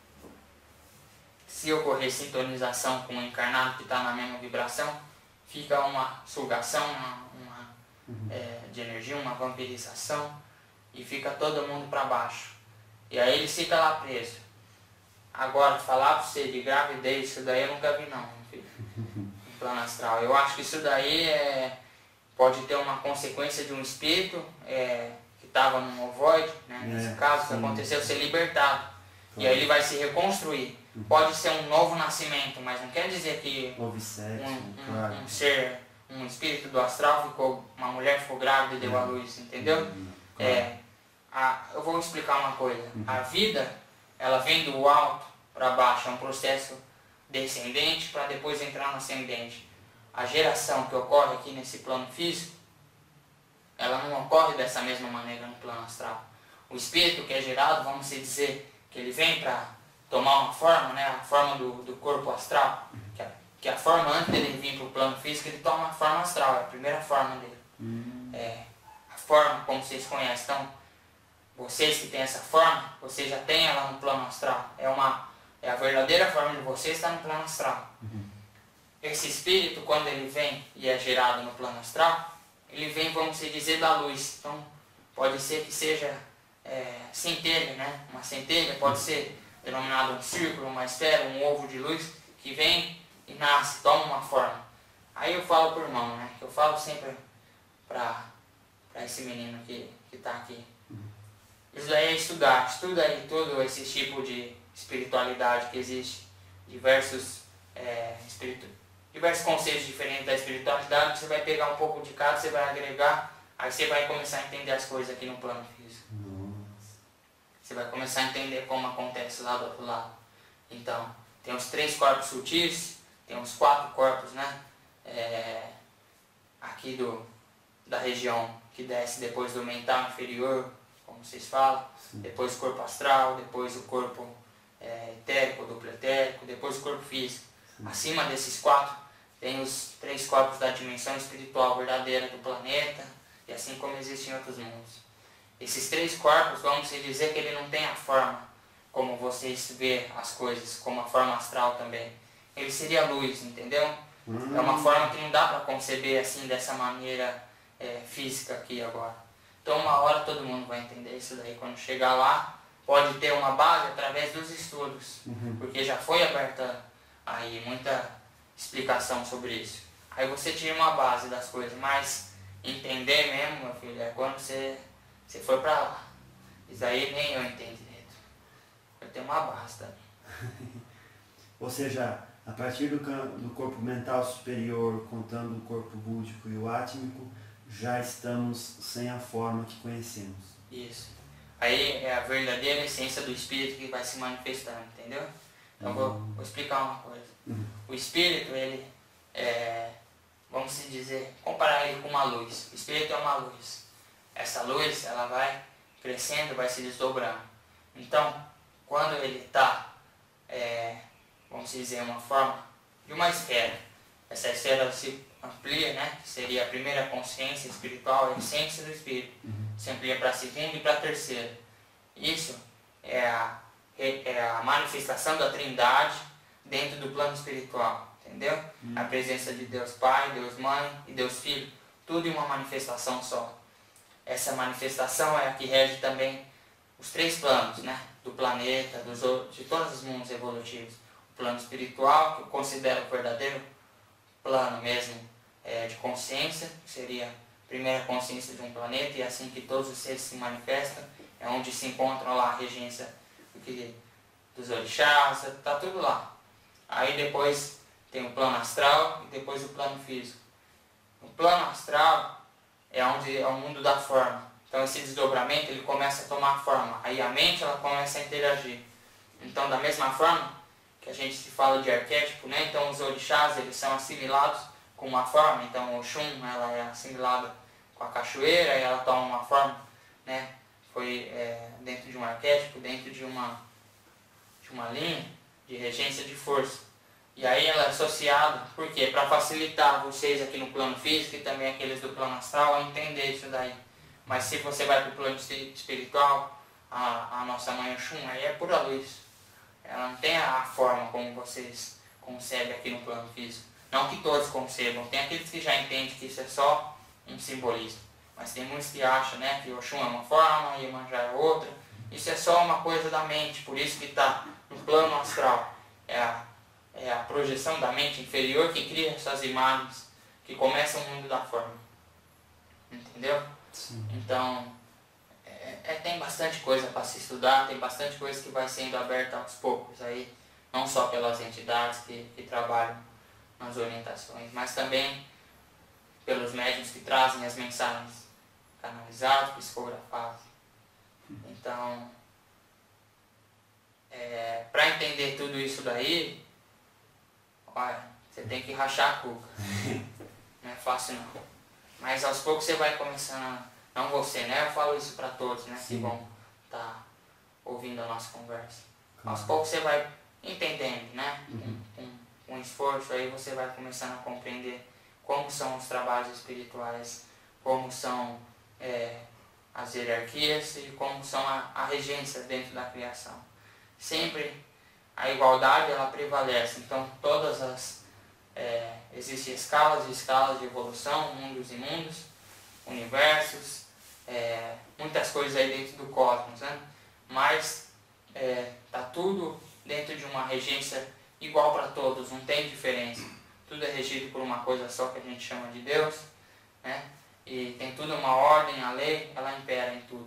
se ocorrer sintonização com o encarnado que está na mesma vibração, fica uma sugação, uma, uma, Uhum. é, de energia, uma vampirização, e fica todo mundo para baixo. E aí ele fica lá preso. Agora, falar para você de gravidez, isso daí eu nunca vi não, meu filho. No plano astral. Eu acho que isso daí é, pode ter uma consequência de um espírito é, que estava num ovoide, né, É, nesse caso, que sim. aconteceu, ser libertado. E Claro. aí ele vai se reconstruir. Pode ser um novo nascimento, mas não quer dizer que Houve sexo, um, um- claro. um ser, um espírito do astral ficou, uma mulher ficou grávida e deu à luz, entendeu? Uhum. Claro. É, a, eu vou explicar uma coisa. Uhum. A vida, ela vem do alto para baixo, é um processo descendente para depois entrar no ascendente. A geração que ocorre aqui nesse plano físico, ela não ocorre dessa mesma maneira no plano astral. O espírito que é gerado, vamos dizer, que ele vem para tomar uma forma, né, a forma do, do corpo astral, que a, que a forma antes dele vir para o plano físico, ele toma a forma astral, é a primeira forma dele. Hum. É, a forma como vocês conhecem. Então, vocês que têm essa forma, vocês já têm ela no plano astral. É, uma, é a verdadeira forma de vocês está no plano astral. Uhum. Esse espírito, quando ele vem e é gerado no plano astral, ele vem, vamos dizer, da luz. Então, pode ser que seja é, centelha, né? Uma centelha pode ser denominado um círculo, uma esfera, um ovo de luz, que vem e nasce, toma uma forma. Aí eu falo por irmão, né? Que eu falo sempre para esse menino que está aqui. Isso daí é estudar, estuda aí todo esse tipo de espiritualidade que existe, diversos, é, espiritu... diversos conceitos diferentes da espiritualidade, que você vai pegar um pouco de cada, você vai agregar, aí você vai começar a entender as coisas aqui no plano físico. Nossa. Você vai começar a entender como acontece lá do outro lado. Então, tem os três corpos sutis, tem os quatro corpos, né? É, aqui do, da região que desce depois do mental inferior, como vocês falam, Sim. depois o corpo astral, depois o corpo é, etérico, duplo etérico, depois o corpo físico. Sim. Acima desses quatro, tem os três corpos da dimensão espiritual verdadeira do planeta, e assim como existem em outros mundos. Esses três corpos, vamos dizer que ele não tem a forma como vocês vê as coisas, como a forma astral também. Ele seria luz, entendeu? Hum. É uma forma que não dá para conceber assim, dessa maneira é, física aqui agora. Então uma hora todo mundo vai entender isso daí. Quando chegar lá, pode ter uma base através dos estudos, Uhum. porque já foi aberta aí muita explicação sobre isso. Aí você tira uma base das coisas, mas entender mesmo, meu filho, é quando você, você for pra lá. Isso aí nem eu entendo direito. Eu tenho uma base também. Ou seja, a partir do, cam- do corpo mental superior, contando o corpo búdico e o átmico, já estamos sem a forma que conhecemos. Isso. Aí é a verdadeira essência do espírito que vai se manifestando, entendeu? Então Uhum. vou, vou explicar uma coisa. Uhum. O espírito, ele é, vamos se dizer, comparar ele com uma luz. O espírito é uma luz. Essa luz, ela vai crescendo, vai se desdobrando. Então, quando ele está, é, vamos dizer, uma forma de uma esfera. Essa esfera se amplia, né? Que seria a primeira consciência espiritual, a essência do Espírito. Uhum. Se amplia para a segunda e para a terceira. Isso é a, é a manifestação da Trindade dentro do plano espiritual. Entendeu? Uhum. A presença de Deus Pai, Deus Mãe e Deus Filho. Tudo em uma manifestação só. Essa manifestação é a que rege também os três planos, né? Do planeta, dos, de todos os mundos evolutivos. O plano espiritual, que eu considero o verdadeiro plano mesmo é, de consciência, que seria a primeira consciência de um planeta, e assim que todos os seres se manifestam, é onde se encontram lá a regência do que, dos orixás, está tudo lá. Aí depois tem o plano astral e depois o plano físico. O plano astral é onde é o mundo da forma. Então esse desdobramento ele começa a tomar forma. Aí a mente ela começa a interagir. Então da mesma forma que a gente se fala de arquétipo, né? Então os orixás eles são assimilados com uma forma. Então o Oxum ela é assimilada com a cachoeira e ela toma uma forma, né? Foi é, dentro de um arquétipo, dentro de uma, de uma linha de regência de força. E aí ela é associada, por quê? Para facilitar vocês aqui no plano físico e também aqueles do plano astral a entender isso daí. Mas se você vai para o plano espiritual, a, a nossa mãe Oxum, aí é pura luz. Ela não tem a forma como vocês concebem aqui no plano físico. Não que todos concebam, tem aqueles que já entendem que isso é só um simbolismo. Mas tem muitos que acham, né, que Oxum é uma forma, Iemanjá é outra. Isso é só uma coisa da mente, por isso que está no plano astral. É a, é a projeção da mente inferior que cria essas imagens que começam o mundo da forma. Entendeu? Sim. Então, é, é, tem bastante coisa para se estudar, tem bastante coisa que vai sendo aberta aos poucos aí, não só pelas entidades que, que trabalham nas orientações, mas também pelos médiuns que trazem as mensagens canalizadas, psicografadas. Então, é, para entender tudo isso daí, olha, você tem que rachar a cuca. Não é fácil não. Mas aos poucos você vai começando, não você, né? Eu falo isso para todos, né? Sim. Que vão estar ouvindo a nossa conversa. Claro. Aos poucos você vai entendendo, né? Uhum. Com, com, com esforço aí você vai começando a compreender como são os trabalhos espirituais, como são é, as hierarquias e como são a, a regência dentro da criação. Sempre a igualdade ela prevalece, então todas as É, existem escalas e escalas de evolução, mundos e mundos, universos, é, muitas coisas aí dentro do cosmos, né? Mas é, tá tudo dentro de uma regência igual para todos, não tem diferença. Tudo é regido por uma coisa só que a gente chama de Deus, né? E tem tudo uma ordem, a lei, ela impera em tudo.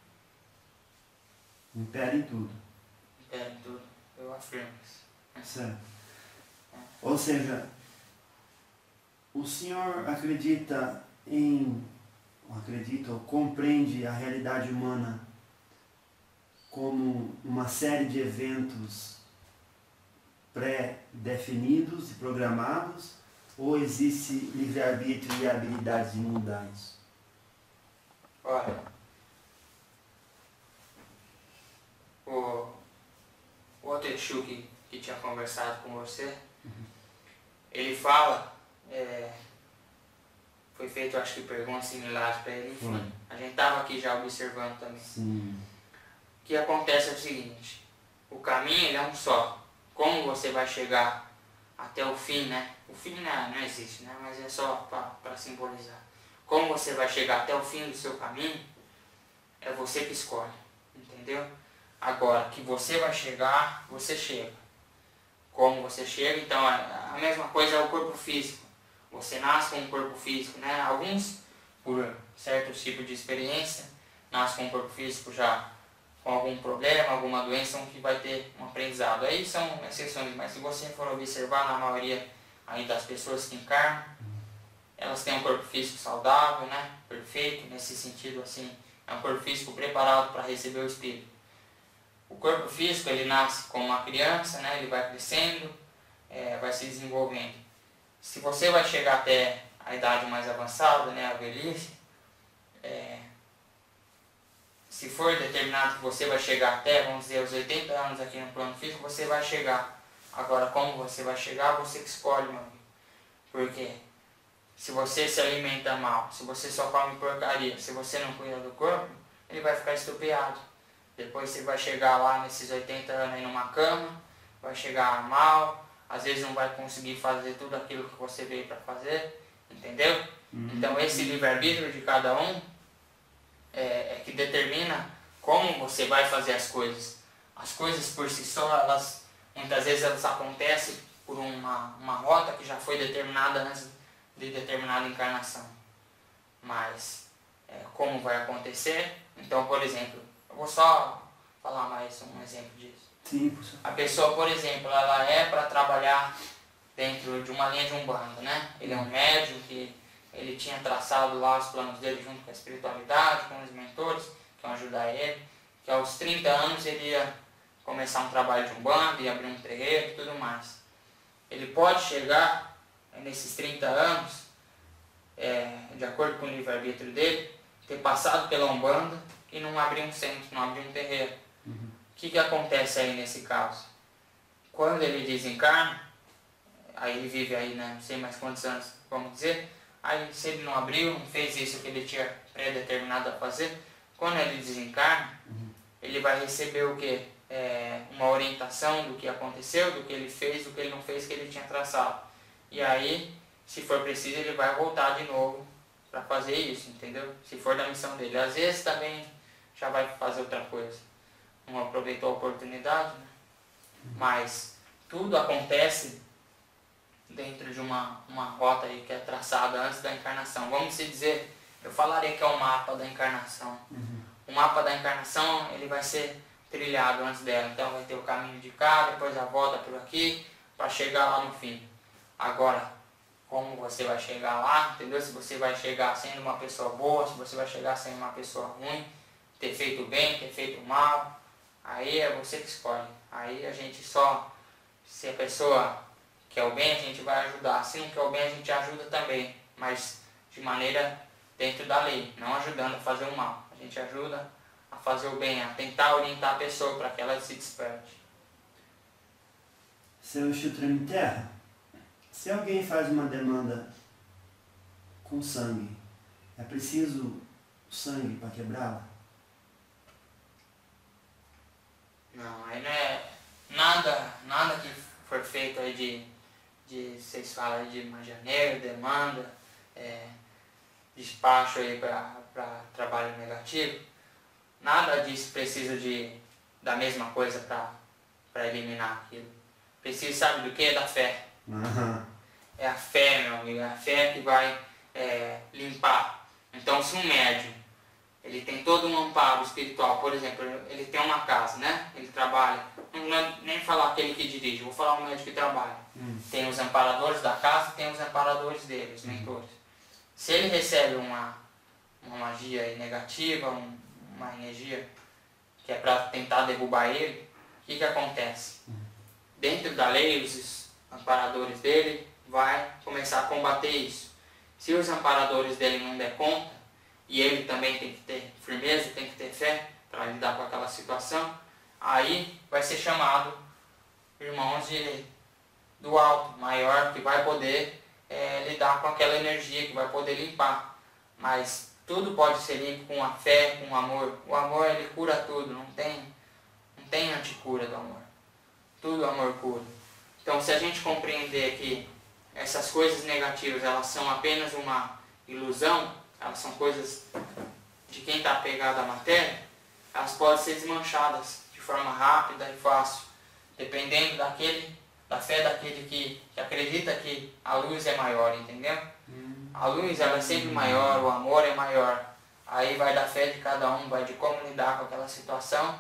Impera em tudo. Impera em tudo, eu afirmo isso. Certo. Ou seja, o senhor acredita em, ou acredita ou compreende a realidade humana como uma série de eventos pré-definidos e programados, ou existe livre-arbítrio e habilidades mundanas? Olha, o, o outro Exu que, que tinha conversado com você, ele fala, é, foi feito acho que perguntas similares para ele, enfim, Foi. a gente estava aqui já observando também. Sim. O que acontece é o seguinte, o caminho ele é um só, como você vai chegar até o fim, né? O fim não, não existe, né? Mas é só para simbolizar. Como você vai chegar até o fim do seu caminho, é você que escolhe, entendeu? Agora, que você vai chegar, você chega. Como você chega, então a mesma coisa é o corpo físico. Você nasce com um corpo físico, né? Alguns, por certo tipo de experiência, nascem com um corpo físico já com algum problema, alguma doença, que vai ter um aprendizado. Aí são exceções, mas se você for observar na maioria aí das pessoas que encarnam, elas têm um corpo físico saudável, né? Perfeito, nesse sentido assim, é um corpo físico preparado para receber o espírito. O corpo físico ele nasce como uma criança, né? Ele vai crescendo, é, vai se desenvolvendo. Se você vai chegar até a idade mais avançada, né? A velhice, é, se for determinado que você vai chegar até, vamos dizer, os oitenta anos aqui no plano físico, você vai chegar. Agora, como você vai chegar, você que escolhe, meu amigo. Porque se você se alimenta mal, se você só come porcaria, se você não cuida do corpo, ele vai ficar estupiado. Depois você vai chegar lá nesses oitenta anos aí numa cama, vai chegar mal, às vezes não vai conseguir fazer tudo aquilo que você veio para fazer, entendeu? Uhum. Então esse livre-arbítrio de cada um é, é que determina como você vai fazer as coisas. As coisas por si só, elas, muitas vezes elas acontecem por uma, uma rota que já foi determinada antes de determinada encarnação. Mas é, como vai acontecer? Então, por exemplo, eu vou só falar mais um exemplo disso. Sim, professor. A pessoa, por exemplo, ela é para trabalhar dentro de uma linha de umbanda, né? Ele é um médium que ele tinha traçado lá os planos dele junto com a espiritualidade, com os mentores que vão ajudar ele, que aos trinta anos ele ia começar um trabalho de umbanda, ia abrir um terreiro e tudo mais. Ele pode chegar nesses trinta anos, é, de acordo com o livre-arbítrio dele, ter passado pela umbanda e não abrir um centro, não abrir um terreiro. Uhum. O que, que acontece aí nesse caso? Quando ele desencarna, aí ele vive aí, né, não sei mais quantos anos, vamos dizer, aí se ele não abriu, não fez isso que ele tinha pré-determinado a fazer, quando ele desencarna, uhum. ele vai receber o quê? É, uma orientação do que aconteceu, do que ele fez, do que ele não fez, que ele tinha traçado. E aí, se for preciso, ele vai voltar de novo para fazer isso, entendeu? Se for da missão dele. Às vezes também já vai fazer outra coisa. Não aproveitou a oportunidade, né? Mas tudo acontece dentro de uma, uma rota aí que é traçada antes da encarnação. Vamos se dizer, eu falaria que é o mapa da encarnação. Uhum. O mapa da encarnação, ele vai ser trilhado antes dela. Então vai ter o caminho de cá, depois a volta por aqui, para chegar lá no fim. Agora, como você vai chegar lá, entendeu? Se você vai chegar sendo uma pessoa boa, se você vai chegar sendo uma pessoa ruim, ter feito bem, ter feito mal, aí é você que escolhe. Aí a gente só, se a pessoa quer o bem, a gente vai ajudar. Se não quer o bem, a gente ajuda também, mas de maneira dentro da lei, não ajudando a fazer o mal. A gente ajuda a fazer o bem, a tentar orientar a pessoa para que ela se desperte. Seu Chutrame Terra, se alguém faz uma demanda com sangue, é preciso sangue para quebrá-la? Não, aí não é nada, nada que for feito aí de, de vocês falam aí de magianeiro, demanda, é, despacho aí para trabalho negativo. Nada disso precisa de, da mesma coisa para eliminar aquilo. Precisa, sabe do que? Da fé. Uhum. É a fé, meu amigo, é a fé que vai é, limpar. Então, se um médium, ele tem todo um amparo espiritual, por exemplo, ele tem uma casa, né? Ele trabalha, não vou nem falar aquele que dirige, vou falar um médium que trabalha. Uhum. Tem os amparadores da casa e tem os amparadores dele, os mentores. Se ele recebe uma, uma magia negativa, um, uma energia que é para tentar derrubar ele, o que, que acontece? Dentro da lei, os amparadores dele vai começar a combater isso. Se os amparadores dele não der conta, e ele também tem que ter firmeza, tem que ter fé para lidar com aquela situação, aí vai ser chamado irmãos de, do alto, maior, que vai poder é, lidar com aquela energia, que vai poder limpar. Mas tudo pode ser limpo com a fé, com o amor. O amor, ele cura tudo, não tem, não tem anticura do amor. Tudo amor cura. Então, se a gente compreender que essas coisas negativas, elas são apenas uma ilusão, elas são coisas de quem está apegado à matéria, elas podem ser desmanchadas de forma rápida e fácil, dependendo daquele, da fé daquele que, que acredita que a luz é maior, entendeu? A luz, ela é sempre maior, o amor é maior. Aí vai da fé de cada um, vai de como lidar com aquela situação,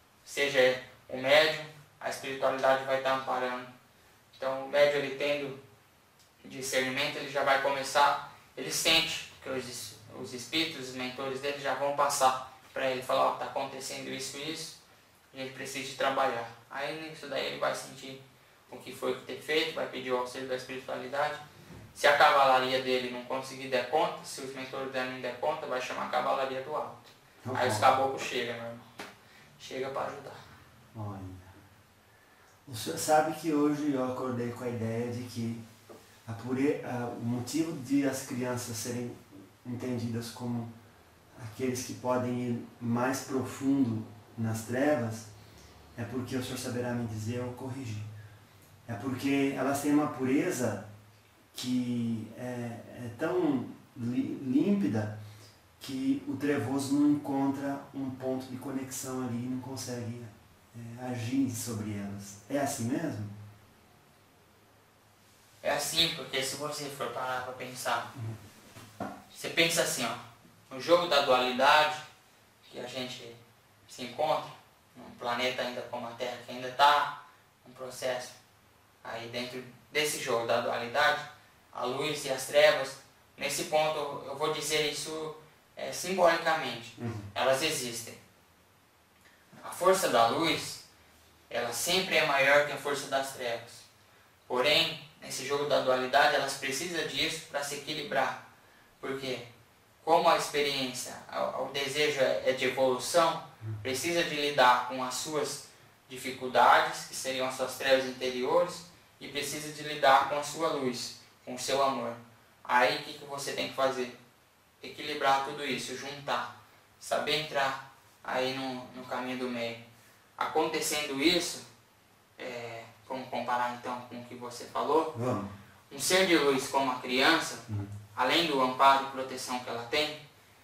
seja o médium, a espiritualidade vai estar amparando. Então o médium, ele tendo discernimento, ele já vai começar, ele sente que os, os espíritos, os mentores dele já vão passar para ele, falar, ó, está acontecendo isso e isso, e ele precisa de trabalhar. Aí nisso daí ele vai sentir o que foi que ter feito, vai pedir o auxílio da espiritualidade. Se a cavalaria dele não conseguir der conta, se os mentores dele não der conta, vai chamar a cavalaria do alto. Aí os caboclos chegam, meu irmão. Chega para ajudar. Olha. O senhor sabe que hoje eu acordei com a ideia de que a pure... a... o motivo de as crianças serem entendidas como aqueles que podem ir mais profundo nas trevas é porque o senhor saberá me dizer ou corrigir. É porque elas têm uma pureza que é, é tão límpida que o trevoso não encontra um ponto de conexão ali e não consegue é, agir sobre elas. É assim mesmo? É assim, porque se você for parar para pensar, uhum. Você pensa assim, ó, no jogo da dualidade que a gente se encontra, num planeta ainda como a Terra, que ainda está um processo aí dentro desse jogo da dualidade, a luz e as trevas, nesse ponto eu vou dizer isso é, simbolicamente, uhum. Elas existem. A força da luz, ela sempre é maior que a força das trevas. Porém, nesse jogo da dualidade, elas precisam disso para se equilibrar. Porque, como a experiência, o desejo é de evolução, precisa de lidar com as suas dificuldades, que seriam as suas trevas interiores, e precisa de lidar com a sua luz, com o seu amor. Aí o que, que você tem que fazer? Equilibrar tudo isso, juntar, saber entrar aí no, no caminho do meio. Acontecendo isso, é, vamos comparar então com o que você falou, vamos. Um ser de luz como a criança, uhum. Além do amparo e proteção que ela tem,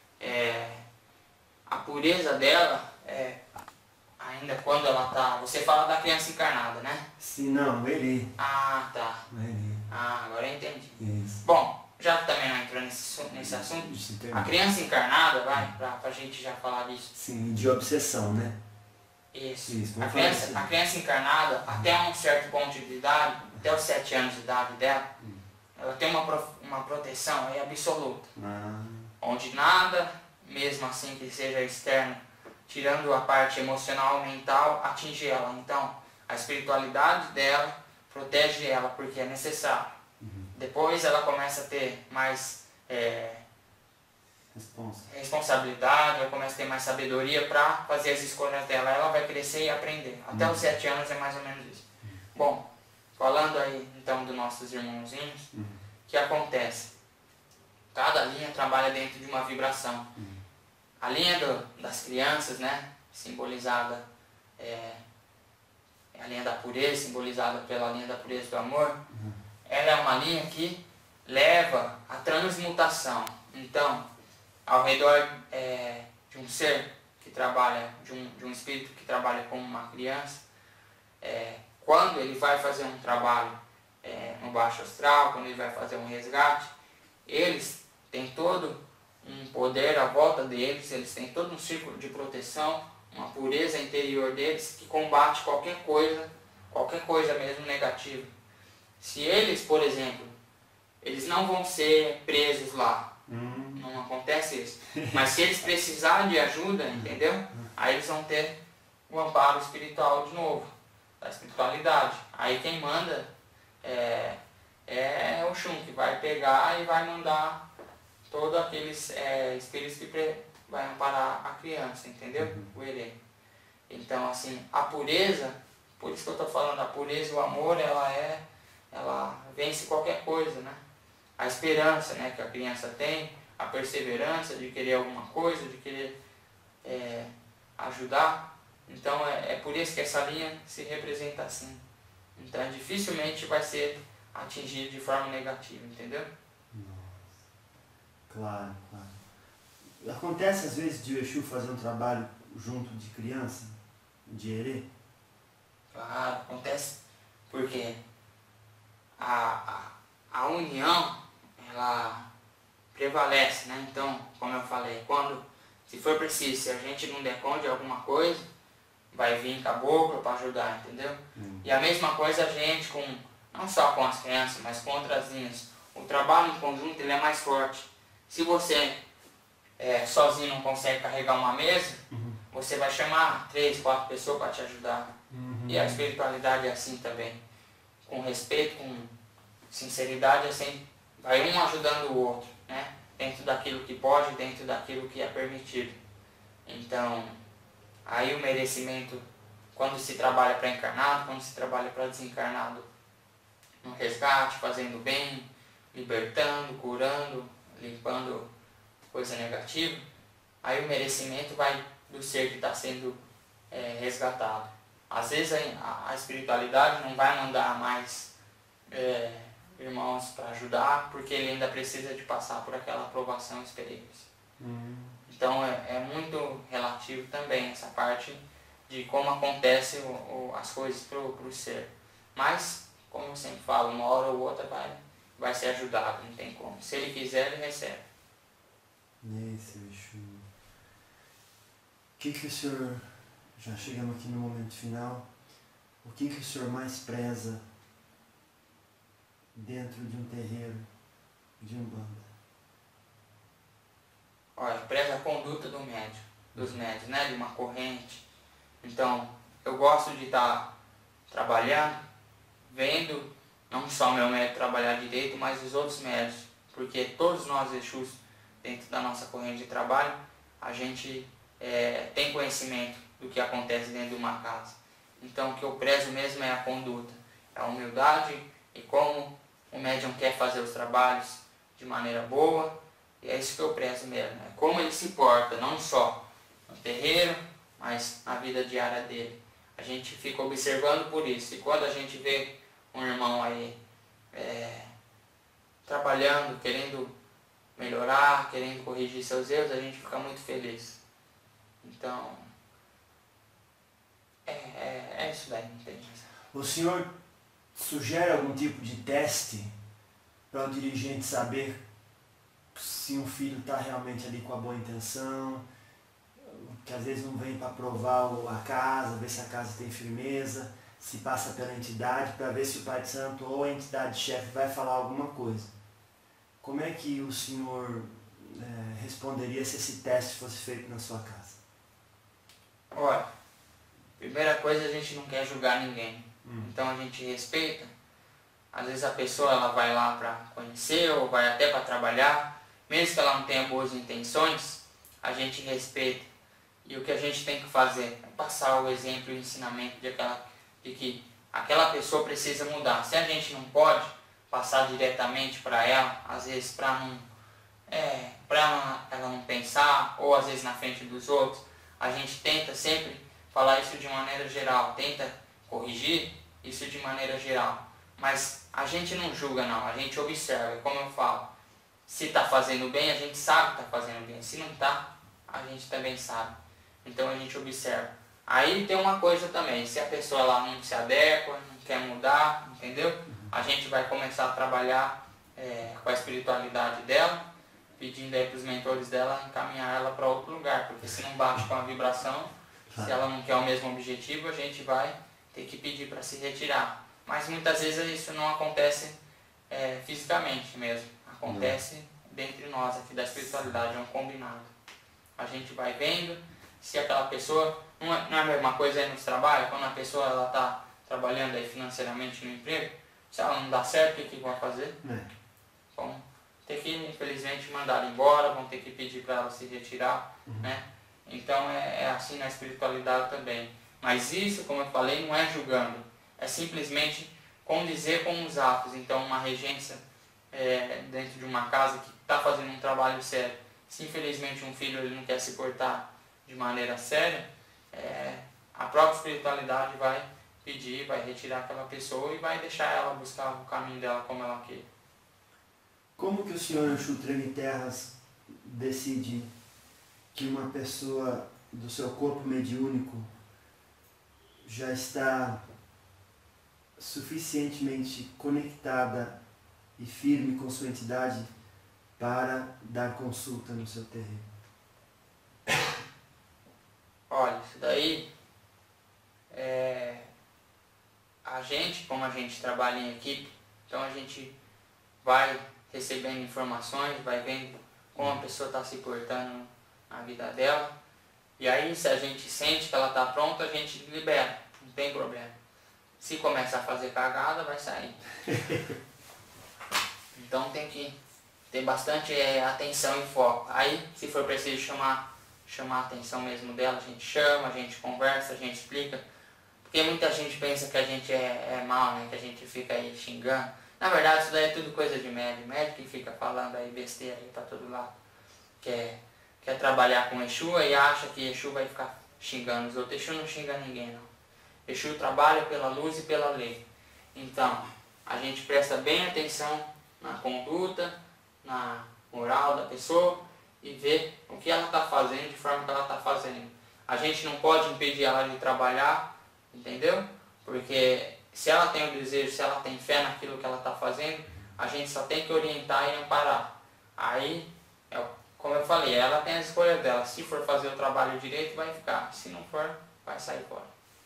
é, a pureza dela, é, ainda quando ela está... Você fala da criança encarnada, né? Sim, não, ele. Ah, tá. Ele. Ah, agora eu entendi. Isso. Bom, já que também não entrou nesse, nesse assunto, a criança encarnada, vai, pra, pra gente já falar disso. Sim, de obsessão, né? Isso. Isso, a, criança, a criança encarnada, uhum. Até um certo ponto de idade, até os sete anos de idade dela, uhum. Ela tem uma, uma proteção aí absoluta. Ah. Onde nada, mesmo assim que seja externo, tirando a parte emocional, mental, atinge ela. Então, a espiritualidade dela protege ela porque é necessário. Uhum. Depois ela começa a ter mais é, Responsa. responsabilidade, ela começa a ter mais sabedoria para fazer as escolhas dela. Ela vai crescer e aprender. Até uhum. Os sete anos é mais ou menos isso. Uhum. Bom, falando aí então dos nossos irmãozinhos, o uhum. que acontece? Cada linha trabalha dentro de uma vibração. Uhum. A linha do, das crianças, né, simbolizada, é, é a linha da pureza, simbolizada pela linha da pureza do amor, uhum. Ela é uma linha que leva à transmutação. Então, ao redor é, de um ser que trabalha, de um, de um espírito que trabalha como uma criança, é, quando ele vai fazer um trabalho é, no baixo astral, quando ele vai fazer um resgate, eles têm todo um poder à volta deles, eles têm todo um círculo de proteção, uma pureza interior deles que combate qualquer coisa, qualquer coisa mesmo negativa. Se eles, por exemplo, eles não vão ser presos lá, uhum. Não acontece isso, mas se eles precisarem de ajuda, entendeu? Aí eles vão ter o amparo espiritual de novo, da espiritualidade. Aí quem manda é, é o Xum, que vai pegar e vai mandar todos aqueles é, espíritos que pre, vai amparar a criança, entendeu? Uhum. O Erê. Então, assim, a pureza, por isso que eu estou falando, a pureza e o amor, ela é, ela vence qualquer coisa, né? A esperança, né, que a criança tem, a perseverança de querer alguma coisa, de querer é, ajudar. Então, é, é por isso que essa linha se representa assim. Então, dificilmente vai ser atingido de forma negativa, entendeu? Nossa. Claro, claro. Acontece às vezes de o Exu fazer um trabalho junto de criança, de Erê? Claro, acontece porque a, a, a união, ela prevalece, né? Então, como eu falei, quando, se for preciso, se a gente não der conta de alguma coisa, vai vir caboclo para ajudar, entendeu? Hum. E a mesma coisa a gente, com, não só com as crianças, mas com outras linhas. O trabalho em conjunto, ele é mais forte. Se você é, sozinho não consegue carregar uma mesa, uhum. Você vai chamar três, quatro pessoas para te ajudar. Uhum. E a espiritualidade é assim também. Com respeito, com sinceridade, assim, vai um ajudando o outro, né? Dentro daquilo que pode, dentro daquilo que é permitido. Então, aí o merecimento quando se trabalha para encarnado, quando se trabalha para desencarnado, no resgate, fazendo bem, libertando, curando, limpando coisa negativa, aí o merecimento vai do ser que está sendo é, resgatado. Às vezes a, a espiritualidade não vai mandar mais é, irmãos para ajudar, porque ele ainda precisa de passar por aquela aprovação e experiência. Hum. Então é, é muito relativo também essa parte de como acontece o, o, as coisas para o ser. Mas, como eu sempre falo, uma hora ou outra vai, vai ser ajudado, não tem como. Se ele quiser, ele recebe. Esse bicho. O que, que o senhor, já chegamos aqui no momento final, o que, que o senhor mais preza dentro de um terreiro de Umbanda? Olha, preza a conduta do médium, dos médios, né? De uma corrente. Então, eu gosto de estar trabalhando, vendo não só meu médium trabalhar direito, mas os outros médios. Porque todos nós, Exus, dentro da nossa corrente de trabalho, a gente é, tem conhecimento do que acontece dentro de uma casa. Então, o que eu prezo mesmo é a conduta, é a humildade e como o médium quer fazer os trabalhos de maneira boa. E é isso que eu prezo mesmo, é como ele se porta, não só no terreiro, mas na vida diária dele. A gente fica observando por isso. E quando a gente vê um irmão aí é, trabalhando, querendo melhorar, querendo corrigir seus erros, a gente fica muito feliz. Então, é, é, é isso daí, não tem mais. O senhor sugere algum tipo de teste para o dirigente saber se um filho está realmente ali com a boa intenção, que às vezes não vem para provar a casa, ver se a casa tem firmeza, se passa pela entidade, para ver se o Pai de Santo ou a entidade chefe vai falar alguma coisa. Como é que o senhor é, responderia se esse teste fosse feito na sua casa? Olha, primeira coisa, a gente não quer julgar ninguém. Hum. Então a gente respeita. Às vezes a pessoa ela vai lá para conhecer ou vai até para trabalhar. Mesmo que ela não tenha boas intenções, a gente respeita. E o que a gente tem que fazer é passar o exemplo e o ensinamento de, aquela, de que aquela pessoa precisa mudar. Se a gente não pode passar diretamente para ela, às vezes para não, é, para ela não pensar, ou às vezes na frente dos outros, a gente tenta sempre falar isso de maneira geral, tenta corrigir isso de maneira geral. Mas a gente não julga não, a gente observa, como eu falo. Se está fazendo bem, a gente sabe que está fazendo bem. Se não está, a gente também sabe. Então a gente observa. Aí tem uma coisa também, se a pessoa lá não se adequa, não quer mudar, entendeu? A gente vai começar a trabalhar é, com a espiritualidade dela, pedindo aí para os mentores dela encaminhar ela para outro lugar. Porque se não bate com a vibração, se ela não quer o mesmo objetivo, a gente vai ter que pedir para se retirar. Mas muitas vezes isso não acontece é, fisicamente mesmo. Acontece dentre nós aqui da espiritualidade, é um combinado. A gente vai vendo se aquela pessoa, não é, não é a mesma coisa aí nos trabalhos, quando a pessoa está trabalhando aí financeiramente no emprego, se ela não dá certo, o que, que vai fazer? É. Vão ter que, infelizmente, mandar embora, vão ter que pedir para ela se retirar, uhum. né? Então é, é assim na espiritualidade também. Mas isso, como eu falei, não é julgando, é simplesmente condizer com os atos. Então uma regência É, dentro de uma casa que está fazendo um trabalho sério, se infelizmente um filho ele não quer se portar de maneira séria, é, a própria espiritualidade vai pedir, vai retirar aquela pessoa e vai deixar ela buscar o caminho dela como ela quer. Como que o senhor Exu Treme Terras decide que uma pessoa do seu corpo mediúnico já está suficientemente conectada e firme com sua entidade para dar consulta no seu terreno? Olha, isso daí, é, a gente, como a gente trabalha em equipe, então a gente vai recebendo informações, vai vendo como a pessoa está se portando na vida dela, e aí se a gente sente que ela está pronta, a gente libera, não tem problema. Se começar a fazer cagada, vai sair. Então tem que ter bastante é, atenção e foco. Aí, se for preciso chamar, chamar a atenção mesmo dela, a gente chama, a gente conversa, a gente explica. Porque muita gente pensa que a gente é, é mal, né? Que a gente fica aí xingando. Na verdade, isso daí é tudo coisa de médico. Médico que fica falando aí besteira aí pra todo lado. Quer, quer trabalhar com Exu e acha que Exu vai ficar xingando os outros. Exu não xinga ninguém, não. Exu trabalha pela luz e pela lei. Então, a gente presta bem atenção na conduta, na moral da pessoa e vê o que ela está fazendo, de forma que ela está fazendo. A gente não pode impedir ela de trabalhar, entendeu? Porque se ela tem o desejo, se ela tem fé naquilo que ela está fazendo, a gente só tem que orientar e amparar. Aí, é, como eu falei, ela tem a escolha dela. Se for fazer o trabalho direito, vai ficar. Se não for, vai sair fora.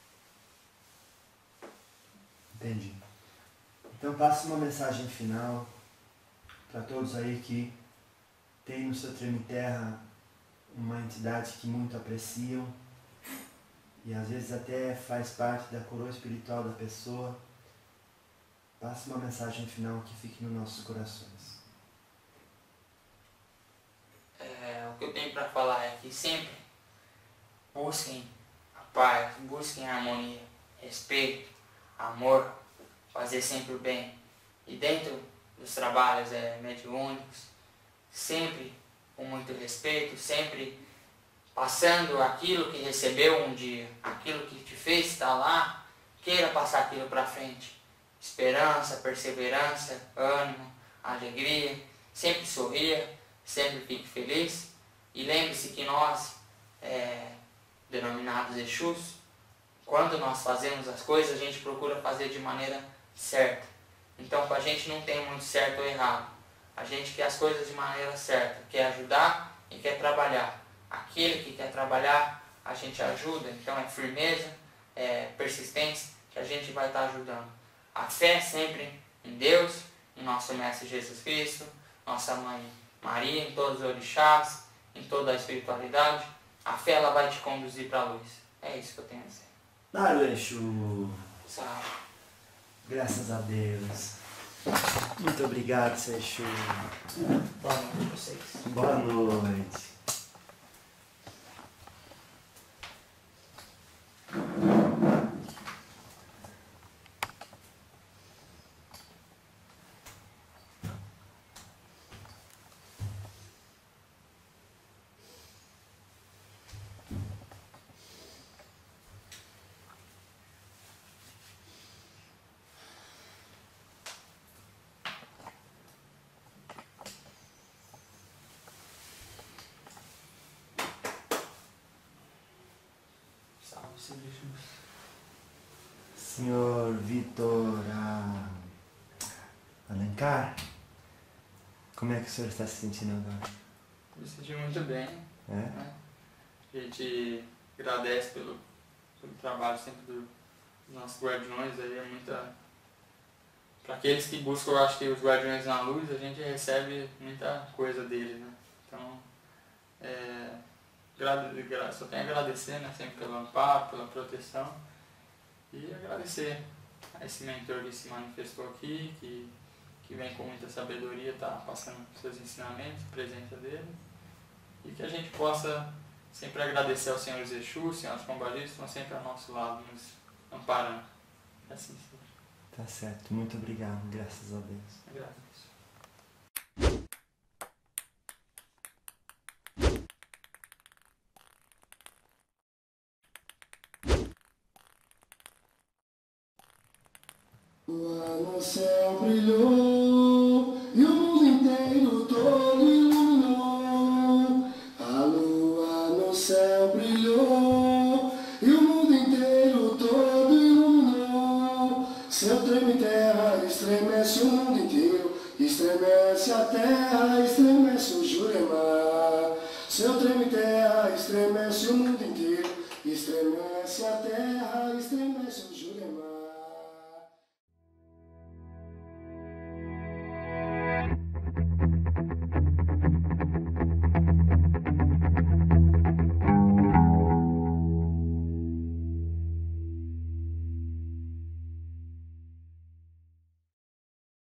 Entendi. Então passe uma mensagem final para todos aí que tem no seu Treme Terra uma entidade que muito apreciam e às vezes até faz parte da coroa espiritual da pessoa. Passe uma mensagem final que fique nos nossos corações. É, o que eu tenho para falar é que sempre busquem a paz, busquem a harmonia, respeito, amor, fazer sempre o bem. E dentro dos trabalhos é, mediúnicos, sempre com muito respeito, sempre passando aquilo que recebeu um dia, aquilo que te fez estar lá, queira passar aquilo para frente. Esperança, perseverança, ânimo, alegria, sempre sorria, sempre fique feliz. E lembre-se que nós, é, denominados Exus, quando nós fazemos as coisas, a gente procura fazer de maneira certa. Então, com a gente não tem muito certo ou errado. A gente quer as coisas de maneira certa, quer ajudar e quer trabalhar. Aquele que quer trabalhar, a gente ajuda. Então, é firmeza, é persistência que a gente vai estar ajudando. A fé sempre em Deus, em nosso Mestre Jesus Cristo, nossa Mãe Maria, em todos os orixás, em toda a espiritualidade. A fé ela vai te conduzir para a luz. É isso que eu tenho a dizer. Naru Exu. Salve. Graças a Deus. Muito obrigado, seu Exu. Boa noite a vocês. Boa noite. Senhor Vitor Alencar, como é que o senhor está se sentindo agora? Me senti muito bem. É? Né? A gente agradece pelo, pelo trabalho sempre do, dos nossos guardiões. Aí é muita... Para aqueles que buscam, eu acho que os guardiões na luz, a gente recebe muita coisa deles. Né? Então, é, só tenho a agradecer, né, sempre pelo amparo, pela proteção. E agradecer a esse mentor que se manifestou aqui, que, que vem com muita sabedoria, está passando seus ensinamentos, a presença dele. E que a gente possa sempre agradecer aos senhores Exu, aos senhores pombagistas, que estão sempre ao nosso lado, nos amparando. Assim seja. Tá certo, muito obrigado, graças a Deus. Agradeço. Lá no céu brilhou e o mundo inteiro todo iluminou. A lua no céu brilhou e o mundo inteiro todo iluminou. Seu treme terra estremece o mundo inteiro, estremece a terra, estremece o Jurema. Seu treme terra estremece o mundo inteiro, estremece a terra, estremece o